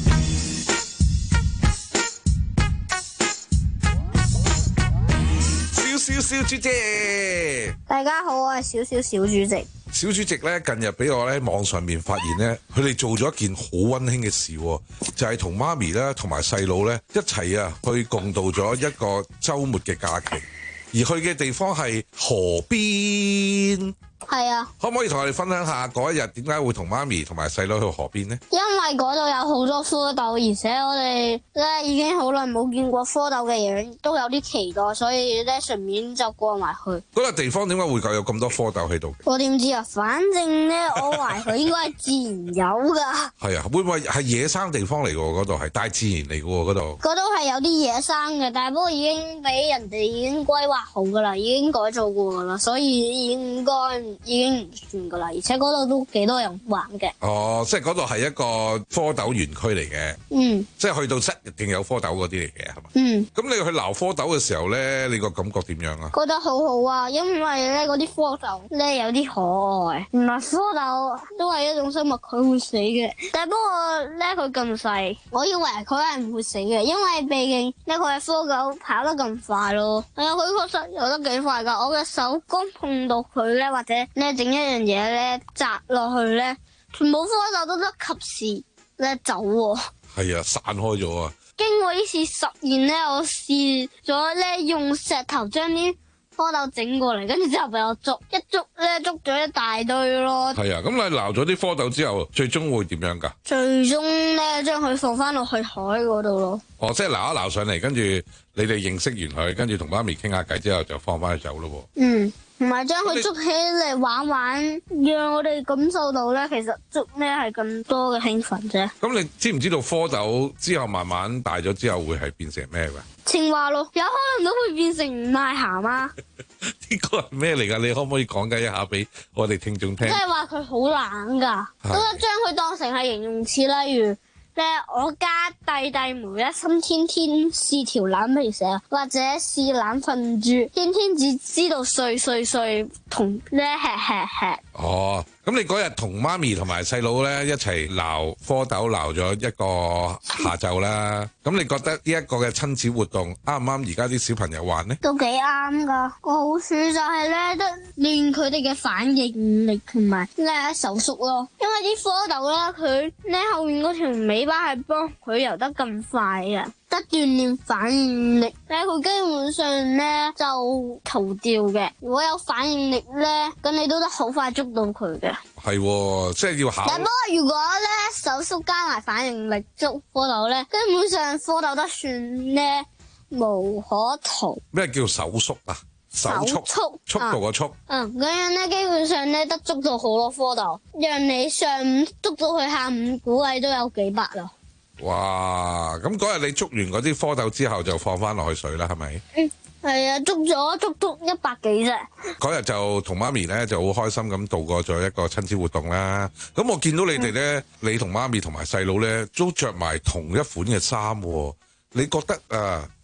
I: 小小小主席，
J: 大家好，我係小小小主席。
I: 小主席咧，近日俾我咧網上面發現咧，佢哋做咗一件好溫馨嘅事，就係同媽咪咧同埋細佬咧一齊啊去共度咗一個週末嘅假期，而去嘅地方係河邊。
J: 係啊，
I: 可唔可以同我哋分享下嗰一日點解會同媽咪同埋細佬去河邊呢？
J: 因為嗰度有好多蝌蚪，而且我哋咧已經好耐冇見過蝌蚪嘅樣，都有啲期待，所以咧順便就過埋去。
I: 嗰個地方點解會夠有咁多蝌蚪喺度？
J: 我點知啊？反正咧，我懷佢應該係自然有噶。
I: 係啊，會唔會係野生地方嚟㗎？嗰度係大自然嚟㗎喎，嗰度。
J: 嗰度係有啲野生嘅，但係不過已經俾人哋已經規劃好噶啦，已經改造過噶啦，所以應該已經唔算噶啦。而且嗰度都幾多人玩嘅。
I: 哦，即係嗰度係一個蝌蚪園區嚟嘅。
J: 嗯。即
I: 係去到室一定有蝌蚪嗰啲嚟嘅，係嘛？
J: 嗯。
I: 咁你去撈蝌蚪嘅時候咧，你個感覺點樣啊？
J: 覺得好好啊，因為咧嗰啲蝌蚪咧有啲可愛。原來蝌蚪都係一種生物，佢會死嘅。但係不過咧佢咁細，我以為佢係唔會死嘅，因為畢竟咧佢係蝌蚪跑得咁快咯。係啊，佢確實游得幾快噶。我嘅手剛碰到佢咧，或者咧整一樣嘢咧砸落去咧，全部蝌蚪都得及時咧走喎。
I: 係啊，散開咗啊！
J: 經過呢次實驗咧，我試咗咧用石頭將啲蝌蚪整過嚟，跟住之後俾我捉，一捉咧捉咗一大堆咯。
I: 係啊，咁你撈咗啲蝌蚪之後，最終會點樣㗎？
J: 最終咧將佢放翻落去海嗰度咯。
I: 哦，即係撈一撈上嚟，跟住你哋認識完佢，跟住同媽咪傾下偈之後，就放翻佢走咯喎。
J: 嗯。同埋將佢捉起嚟玩玩，讓我哋感受到咧，其實捉咧係咁多嘅興奮啫。
I: 咁你知唔知道蝌蚪之後慢慢大咗之後會係變成咩㗎？
J: 青蛙咯，有可能都會變成癩蛤啊！
I: 呢個係咩嚟㗎？你可唔可以講解一下俾我哋聽眾聽？
J: 即係話佢好懶㗎，都得將佢當成係形容詞，例如。咧，我家弟弟妹咧，心天天是條懶皮蛇，或者是懶瞓豬，天天只知道睡睡睡同咧吃吃吃。
I: 哦，咁你嗰日同媽咪同埋細佬咧一齊撈蝌蚪撈咗一個下晝啦，咁你覺得呢一個嘅親子活動啱唔啱而家啲小朋友玩呢？
J: 都幾啱噶，個好處就係咧，得練佢哋嘅反應力同埋咧手速咯。因為啲蝌蚪咧，佢咧後面嗰條尾巴係幫佢游得咁快嘅。得鍛煉反應力咧，佢基本上咧就逃掉嘅。如果有反應力咧，咁你都得好快捉到佢嘅。
I: 係，即係要考。
J: 但不過如果咧手速加埋反應力捉蝌蚪咧，基本上蝌蚪得算咧無可逃。
I: 咩叫手速啊？手速，
J: 速
I: 速度嘅速。
J: 嗯，咁樣咧，基本上咧得捉到好多蝌蚪，讓你上午捉到佢下午，估計都有幾百啦。
I: 哇！咁嗰日你捉完嗰啲蝌蚪之後就放翻落去水啦，係咪？
J: 嗯，係啊，捉咗足足一百幾隻。
I: 嗰日就同媽咪咧就好開心咁度過咗一個親子活動啦。咁我見到你哋咧，嗯、你同媽咪同埋細佬咧都着埋同一款嘅衫喎。你覺得啊，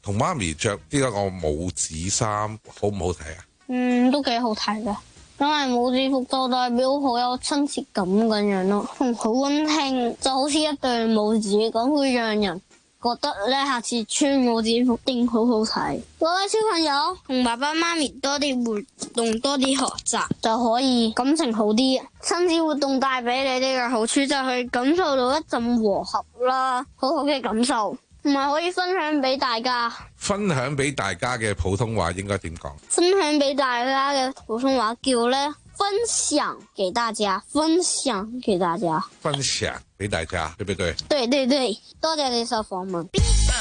I: 同媽咪着呢一個母子衫好唔好睇啊？
J: 嗯，都幾好睇嘅，因為母子服就代表好有親切感咁樣咯，同好溫馨，就好似一對母子咁，會讓人覺得咧下次穿母子服定好好睇。各位小朋友同爸爸媽咪多啲活動，多啲學習，就可以感情好啲。親子活動帶俾你哋嘅好處就係感受到一陣和合啦，好好嘅感受，同埋可以分享俾大家。
I: 分享俾大家嘅普通話應該點講？
J: 分享俾大家嘅普通話叫咧分享給大家，分享給大家，
I: 分享俾大家，對不對？
J: 對對對，多謝你受訪問。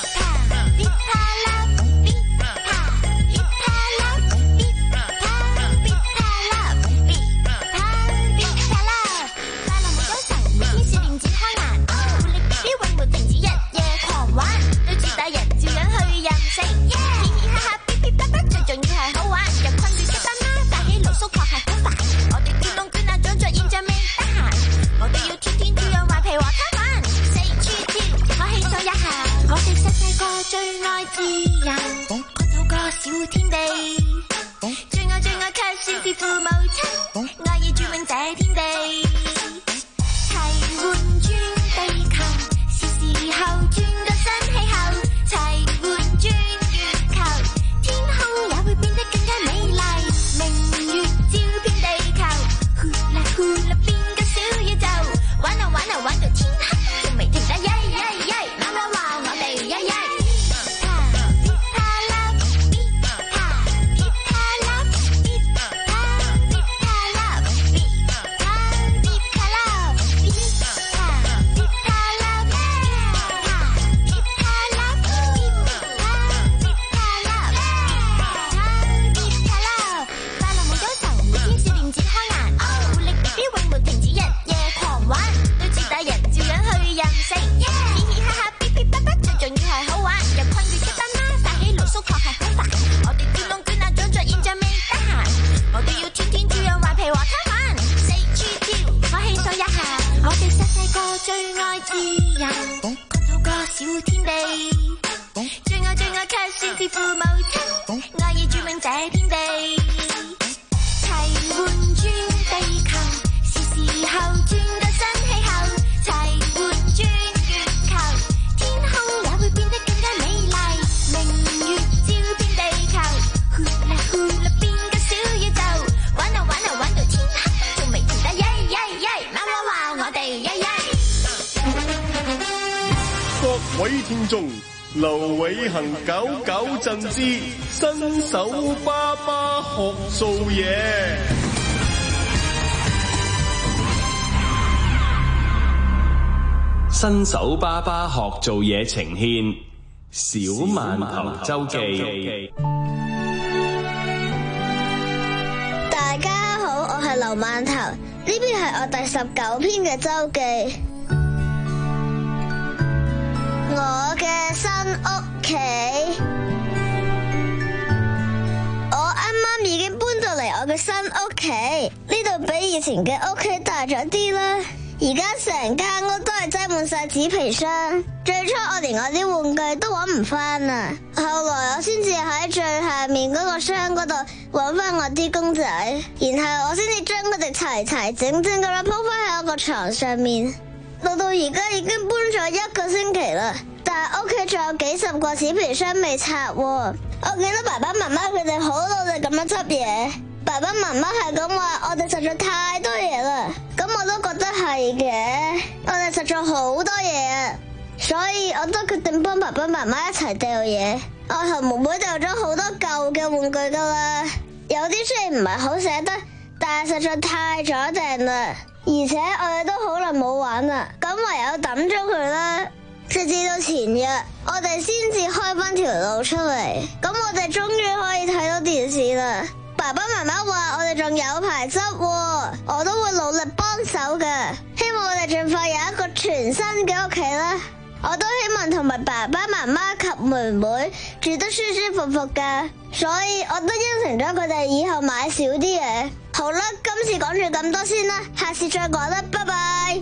C: 最愛自由，個透個小天地，最愛最愛卻算是父母親，愛意佔領這天地，齊換轉地球，是時候轉個新氣候，齊換轉月球，天空也會變得更加美麗，明月照遍地球，呼啦呼啦變個小宇宙，玩啊玩啊玩到天黑，仲未停得耶耶耶，媽媽話我哋耶耶。最愛自由，個透個小天地，最愛最愛卻算是父母親，愛意佔領這天地，齊換轉地球，是時候轉個新氣候，齊換轉月球，天空也會變得更加美麗，明月照遍地球，呼啦呼啦變個小宇宙，玩啊玩啊玩到天黑，仲未停得耶耶耶，媽媽話我哋耶耶。
T: 各位聽眾，劉偉恒搞搞震之新手爸爸學做嘢。
W: 新手爸爸學做嘢呈獻小饅頭周記。
K: 大家好，我係劉饅頭，呢邊係我第十九篇嘅周記。我嘅新屋企，我啱啱已經搬到嚟我嘅新屋企，呢度比以前嘅屋企大咗啲啦。而家成間屋都係擠滿晒紙皮箱，最初我連我啲玩具都揾唔翻啊，後來我先至喺最下面嗰個箱嗰度揾翻我啲公仔，然後我先至將佢哋齊齊整整咁樣鋪翻喺我個床上面。到到而家已經搬咗一個星期啦，但係屋企仲有幾十個紙皮箱未拆喎。我見到爸爸媽媽佢哋好努力咁樣執嘢，爸爸媽媽係咁話我哋實在太多嘢啦，咁我都覺得係嘅，我哋實在好多嘢啊，所以我都決定幫爸爸媽媽一齊掉嘢。我同妹妹掉咗好多舊嘅玩具噶啦，有啲雖然唔係好捨得，但係實在太阻埞啦。而且我哋都好耐冇玩啦，咁唯有抌咗佢啦。直至到前日，我哋先至開翻條路出嚟，咁我哋終於可以睇到電視啦。爸爸媽媽話我哋仲有排執，我都會努力幫手嘅。希望我哋盡快有一個全新嘅屋企啦。我都希望同埋爸爸媽媽及妹妹住得舒舒服服噶，所以我都應承咗佢哋以後買少啲嘢。好啦，今次講住咁多先啦，下次再講啦，拜拜。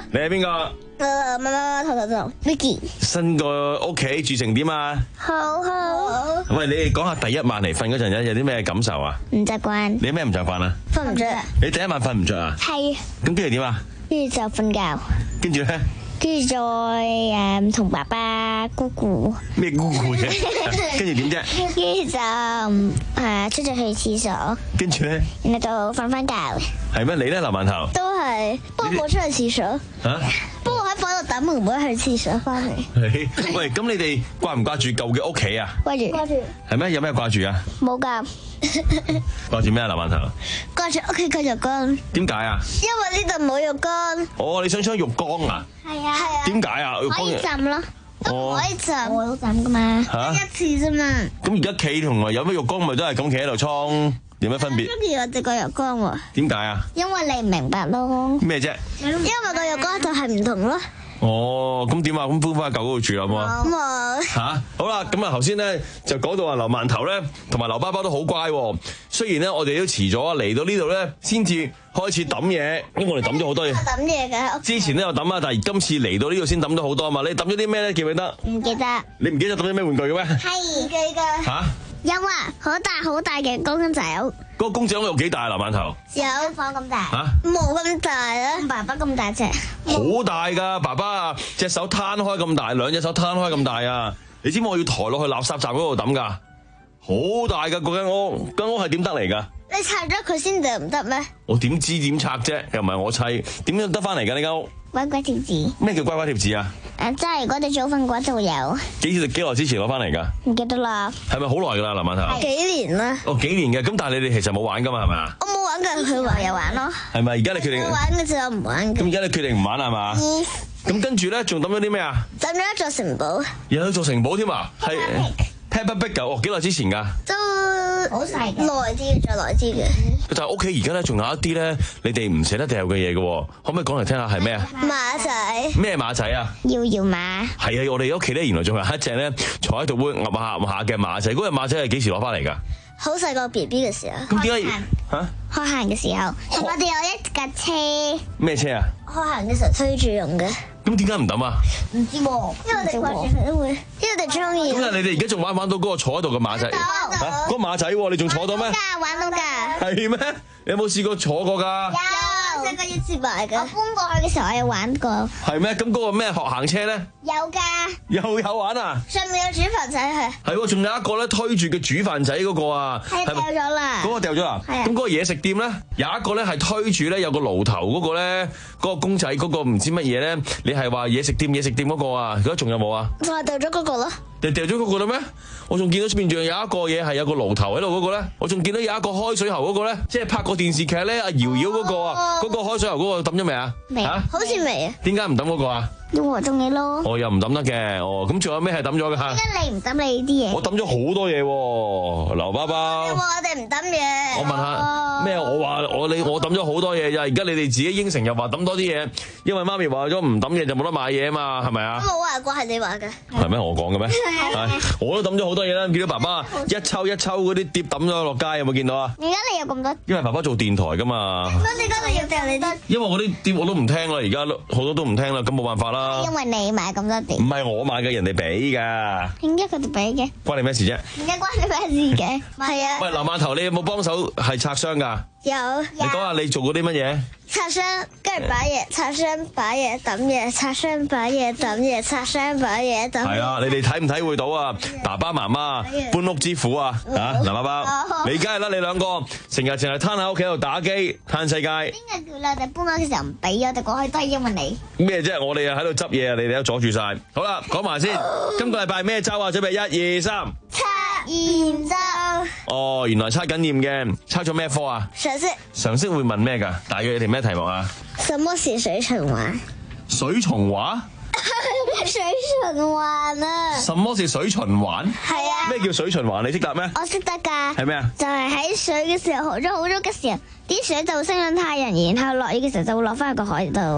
U: 你係邊個？
K: 誒，媽媽頭頭頭 Vicky。
U: 新個屋企住成點啊？
K: 好好。
U: 喂，你哋講下第一晚嚟瞓嗰陣有有啲咩感受啊？
K: 唔習慣。
U: 你有咩唔習慣啊？
K: 瞓唔着。
U: 你第一晚瞓唔着啊？
K: 係。
U: 咁跟住點啊？
K: 跟住就瞓覺。
U: 跟住咧？
K: 跟住再誒同爸爸、姑姑。
U: 咩姑姑啫？跟住點啫？
K: 跟住就誒出咗去廁所。
U: 跟住咧？
K: 然後就瞓翻覺。
U: 係咩？你咧，劉饅頭？
K: 都係，不過冇出去廁所。
U: 嚇？
K: 不過喺房度等，唔會去廁所翻嚟。
U: 喂，咁你哋掛唔掛住舊嘅屋企啊？
K: 掛住。掛住。
U: 係咩？有咩掛住啊？
K: 冇㗎。
U: 掛住咩啊？劉饅頭？
K: 掛住屋企個浴缸。
U: 點解啊？
K: 因為呢度冇浴缸。
U: 哦，你想搶浴缸啊？
K: 係啊係啊。
U: 點解啊？
K: 可以浸咯。
U: 哦。
K: 可以浸。我都浸㗎嘛。
U: 嚇？
K: 一次啫嘛。
U: 咁而家企同埋有咩浴缸咪都係咁企喺度沖，有咩分別？
K: 中意我哋個浴缸喎。
U: 點解啊？
K: 因為你唔明白咯。
U: 咩啫？
K: 因為個浴缸就係唔同咯。
U: 哦，咁點啊？咁搬翻去舊嗰度住啦，好唔好啊？
K: 冇。
U: 嚇，好啦，咁啊頭先咧就講到話劉饅頭咧同埋劉爸爸都好乖喎。雖然咧我哋都遲咗嚟到呢度咧先至開始揼嘢，因為我哋揼咗好多嘢。
K: 揼嘢嘅。
U: 之前咧有揼啊，但係今次嚟到呢度先揼咗好多啊嘛。你揼咗啲咩咧？記唔記得？
K: 唔記得。
U: 你唔記得揼咗咩玩具嘅咩？
K: 係唔記得。
U: 嚇？
K: 有啊，好大好大嘅公仔。嗰
U: 個公仔有幾大啊？劉饅頭？
K: 有房咁大。
U: 嚇？
K: 冇咁大啊！爸爸咁大隻。
U: 好大㗎，爸爸啊，隻手攤開咁大，兩隻手攤開咁大啊！你知唔知我要抬落去垃圾站嗰度抌㗎？好大㗎嗰間屋，間屋係點得嚟㗎？
K: 你拆咗佢先就唔得咩？
U: 我點知點拆啫？又唔係我砌，點樣得翻嚟㗎呢間屋？
K: 乖乖貼紙。
U: 咩叫乖乖貼紙啊？
K: 誒，即係如果你早瞓嘅話就會有。
U: 幾時幾耐之前攞翻嚟㗎？
K: 唔記得啦。
U: 係咪好耐㗎啦，劉饅頭？
K: 幾年啦。
U: 哦，幾年嘅，咁但係你哋其實冇玩㗎嘛，係咪啊？
K: 我冇玩㗎，佢話有玩咯。
U: 係咪？而家你決定？
K: 我玩嘅時候唔玩嘅。
U: 咁而家你決定唔玩係嘛？嗯。咁跟住咧，仲抌咗啲咩啊？
K: 抌咗一座城堡。
U: 有一座城堡添啊？係。Peppa Pig 㗎，哦，幾耐之前㗎？
K: 都好細，耐啲，再耐啲嘅。
U: 但係屋企而家咧，仲有一啲咧，你哋唔捨得掉嘅嘢嘅，可唔可以講嚟聽下係咩啊？
K: 馬仔。
U: 咩馬仔啊？
K: 搖搖馬。係
U: 啊，我哋屋企咧，原來仲有一隻咧，坐喺度會揼下揼下嘅馬仔。嗰隻馬仔係幾時攞翻嚟㗎？
K: 好細個 B B 嘅時候。
U: 咁點解嚇？
K: 開行嘅時候，同我哋有一架車。
U: 咩車啊？
K: 開行嘅時候推住用嘅。
U: 咁點解唔抌啊？
K: 唔知喎，因為我哋掛住佢都會，因為我哋中意。
U: 咁啊，你哋而家仲玩唔玩到嗰個坐喺度嘅馬仔？嚇，嗰個馬仔喎，你仲坐到咩？
K: 玩到㗎。
U: 係咩？你有冇試過坐過㗎？
K: 有，細個一次買㗎。我搬過去嘅時候，我有玩過。
U: 係咩？咁嗰個咩學行車咧？
K: 有㗎。
U: 又有玩啊？
K: 上面有煮飯仔係。係
U: 喎，仲有一個咧推住嘅煮飯仔嗰個啊。
K: 係掉咗啦。
U: 嗰個掉咗啦。
K: 係啊。
U: 咁嗰個嘢食店咧，有一個咧係推住咧有個爐頭嗰個咧，嗰個公仔嗰個唔知乜嘢咧，你係話嘢食店嘢食店嗰個啊？而家仲有冇啊？
K: 我係掉咗嗰個咯。
U: 掉掉咗嗰個啦咩？我仲見到出面仲有一個嘢係有個爐頭喺度嗰個咧，我仲見到有一個開水喉嗰個咧，即係拍過電視劇咧，阿瑤瑤嗰個啊，嗰個開水喉嗰個抌咗未啊？
K: 未，好似未啊。
U: 點解唔抌嗰個啊？
K: 因為我中意咯。
U: 我又唔抌得嘅，哦，咁仲有咩係抌咗㗎？
K: 點解你唔抌你啲嘢？
U: 我抌咗好多嘢喎，劉包包。
K: 因為我哋唔抌嘢。
U: 我問下咩？我話我你我抌咗好多嘢咋，而家你哋自己應承又話抌多啲嘢，因為媽咪話咗唔抌嘢就冇得買嘢啊嘛，係咪啊？
K: 我話過係你話嘅。
U: 係咩？我講嘅咩？係，我都抌咗好多嘢啦。見到爸爸一抽一抽嗰啲碟抌咗落街，有冇見到啊？
K: 而家你有咁多？
U: 因為爸爸做電台㗎嘛。
K: 咁你嗰度要掉你啲？
U: 因為我啲碟我都唔聽啦，而家好多都唔聽啦，咁冇辦法啦。
K: 因為你買咁多碟。唔
U: 係我買嘅，人哋俾㗎。
K: 點解佢哋俾嘅？
U: 關你咩事啫？
K: 點解關你咩事嘅？係啊。
U: 喂，劉饅頭，你有冇幫手係拆箱㗎？
K: 有。
U: 你講下你做過啲乜嘢？
K: 拆箱，跟住擺嘢，拆箱擺嘢抌嘢，拆箱擺嘢抌嘢，拆箱擺嘢抌。
U: 係啊，你哋體唔體會到啊？爸爸媽媽搬屋之苦啊！啊，劉爸爸，你梗係啦，你兩個成日淨係攤喺屋企度打機嘆世界。
K: 邊個叫你哋搬屋嘅時候唔俾我哋過去，都係因為你。
U: 咩啫？我哋又喺度執嘢啊！你哋都阻住晒。好啦，講埋先。今個禮拜咩週啊？準備一二三。
K: 測驗週。
U: 哦，原來測緊驗嘅，測咗咩科啊？
K: 常識。常
U: 識會問咩㗎？大約你哋咩題目啊？
K: 什麼是水循環？
U: 水循環？
K: 水循環啊！
U: 什麼是水循環？
K: 係啊。
U: 咩叫水循環？你識答咩？
K: 我識得㗎。
U: 係咩啊？
K: 就係喺水嘅時候好咗好咗嘅時候，啲水就會升上太陽，然後落雨嘅時候就會落翻去個海度。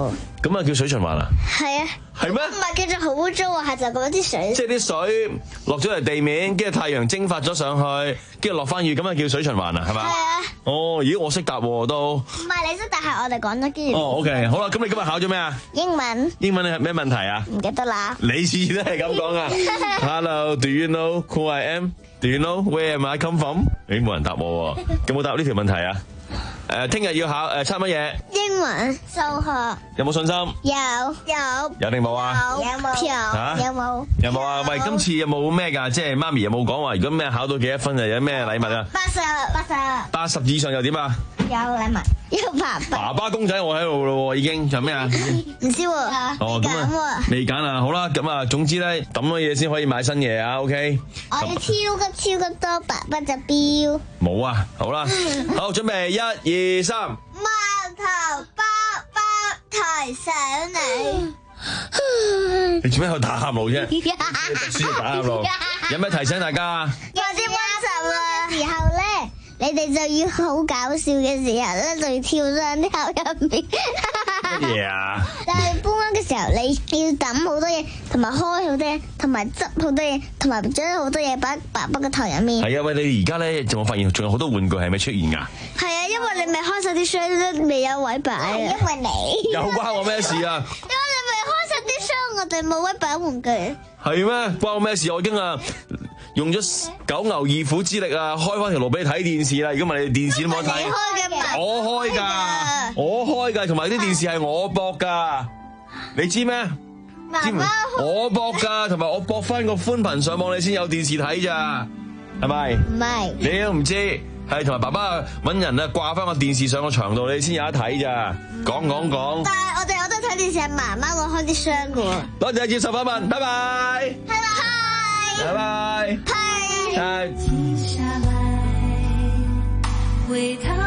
U: 咁啊叫水循環啊？
K: 係啊。
U: 係咩？
K: 唔係叫做好污糟啊，係就嗰啲水。
U: 即係啲水落咗嚟地面，跟住太陽蒸發咗上去，跟住落翻雨，咁啊叫水循環啊，係嘛？係
K: 啊。
U: 哦，咦，我識答喎都。
K: 唔係你識，但係我哋講咗啲。
U: 哦，OK，好啦，咁你今日考咗咩啊？
K: 英文。
U: 英文你係咩問題啊？
K: 唔記得啦。
U: 你次次都係咁講啊！Hello, do you know who I am? Do you know where am I come from? 誒，冇人答我喎，有冇答呢條問題啊？誒，聽日要考誒測乜嘢？
K: 英文、數學。
U: 有冇信心？
K: 有有。
U: 有定冇啊？
K: 有冇？有有冇？
U: 有冇啊？喂，今次有冇咩㗎？即係媽咪有冇講話？如果咩考到幾多分就有咩禮物啊？
K: 八十八十。
U: 八十以上又點啊？
K: 有禮物，有爸爸。
U: 爸爸公仔我喺度咯喎，已經仲有咩啊？
K: 唔知喎。
U: 哦，咁啊，未揀啊，好啦，咁啊，總之咧抌咗嘢先可以買新嘢啊 ，OK。
K: 我要超級超級多爸爸隻錶。
U: 冇啊，好啦，好，準備一二三。
K: 貓頭包包抬上嚟。
U: 你做咩喺度打喊路啫？讀書就打喊路。有咩提醒大家啊？
K: 我知溫習啦。時候咧，你哋就要好搞笑嘅時候咧，就要跳上啲口入面。
U: 乜嘢啊？
K: 但係搬屋嘅時候，你要抌好多嘢，同埋開好多嘢，同埋執好多嘢，同埋將好多嘢擺爸爸嘅頭入面。
U: 係啊，喂！你而家咧仲有發現仲有好多玩具係咪出現㗎？
K: 係啊，因為你未開晒啲箱都未有位擺啊。因為你
U: 有關我咩事啊？
K: 因為你未開晒啲箱，我哋冇位擺玩具。
U: 係咩？關我咩事？我已經啊用咗九牛二虎之力啊，開翻條路俾你睇電視啦！如果唔係你電視都冇得睇。我開㗎，我開㗎，同埋啲電視係我駁㗎，你知咩？知唔知？我駁㗎，同埋我駁翻個寬頻上網，你先有電視睇咋，係咪？
K: 唔係。
U: 你都唔知，係同埋爸爸揾人啊掛翻個電視上個牆度，你先有得睇咋。講講講。
K: 但係我哋有得睇電視係媽媽我開啲箱㗎喎。
U: 多謝接受訪問，拜拜。
K: 拜拜。
U: 拜拜。
K: 拜。
U: 拜。
C: 停下來，回頭。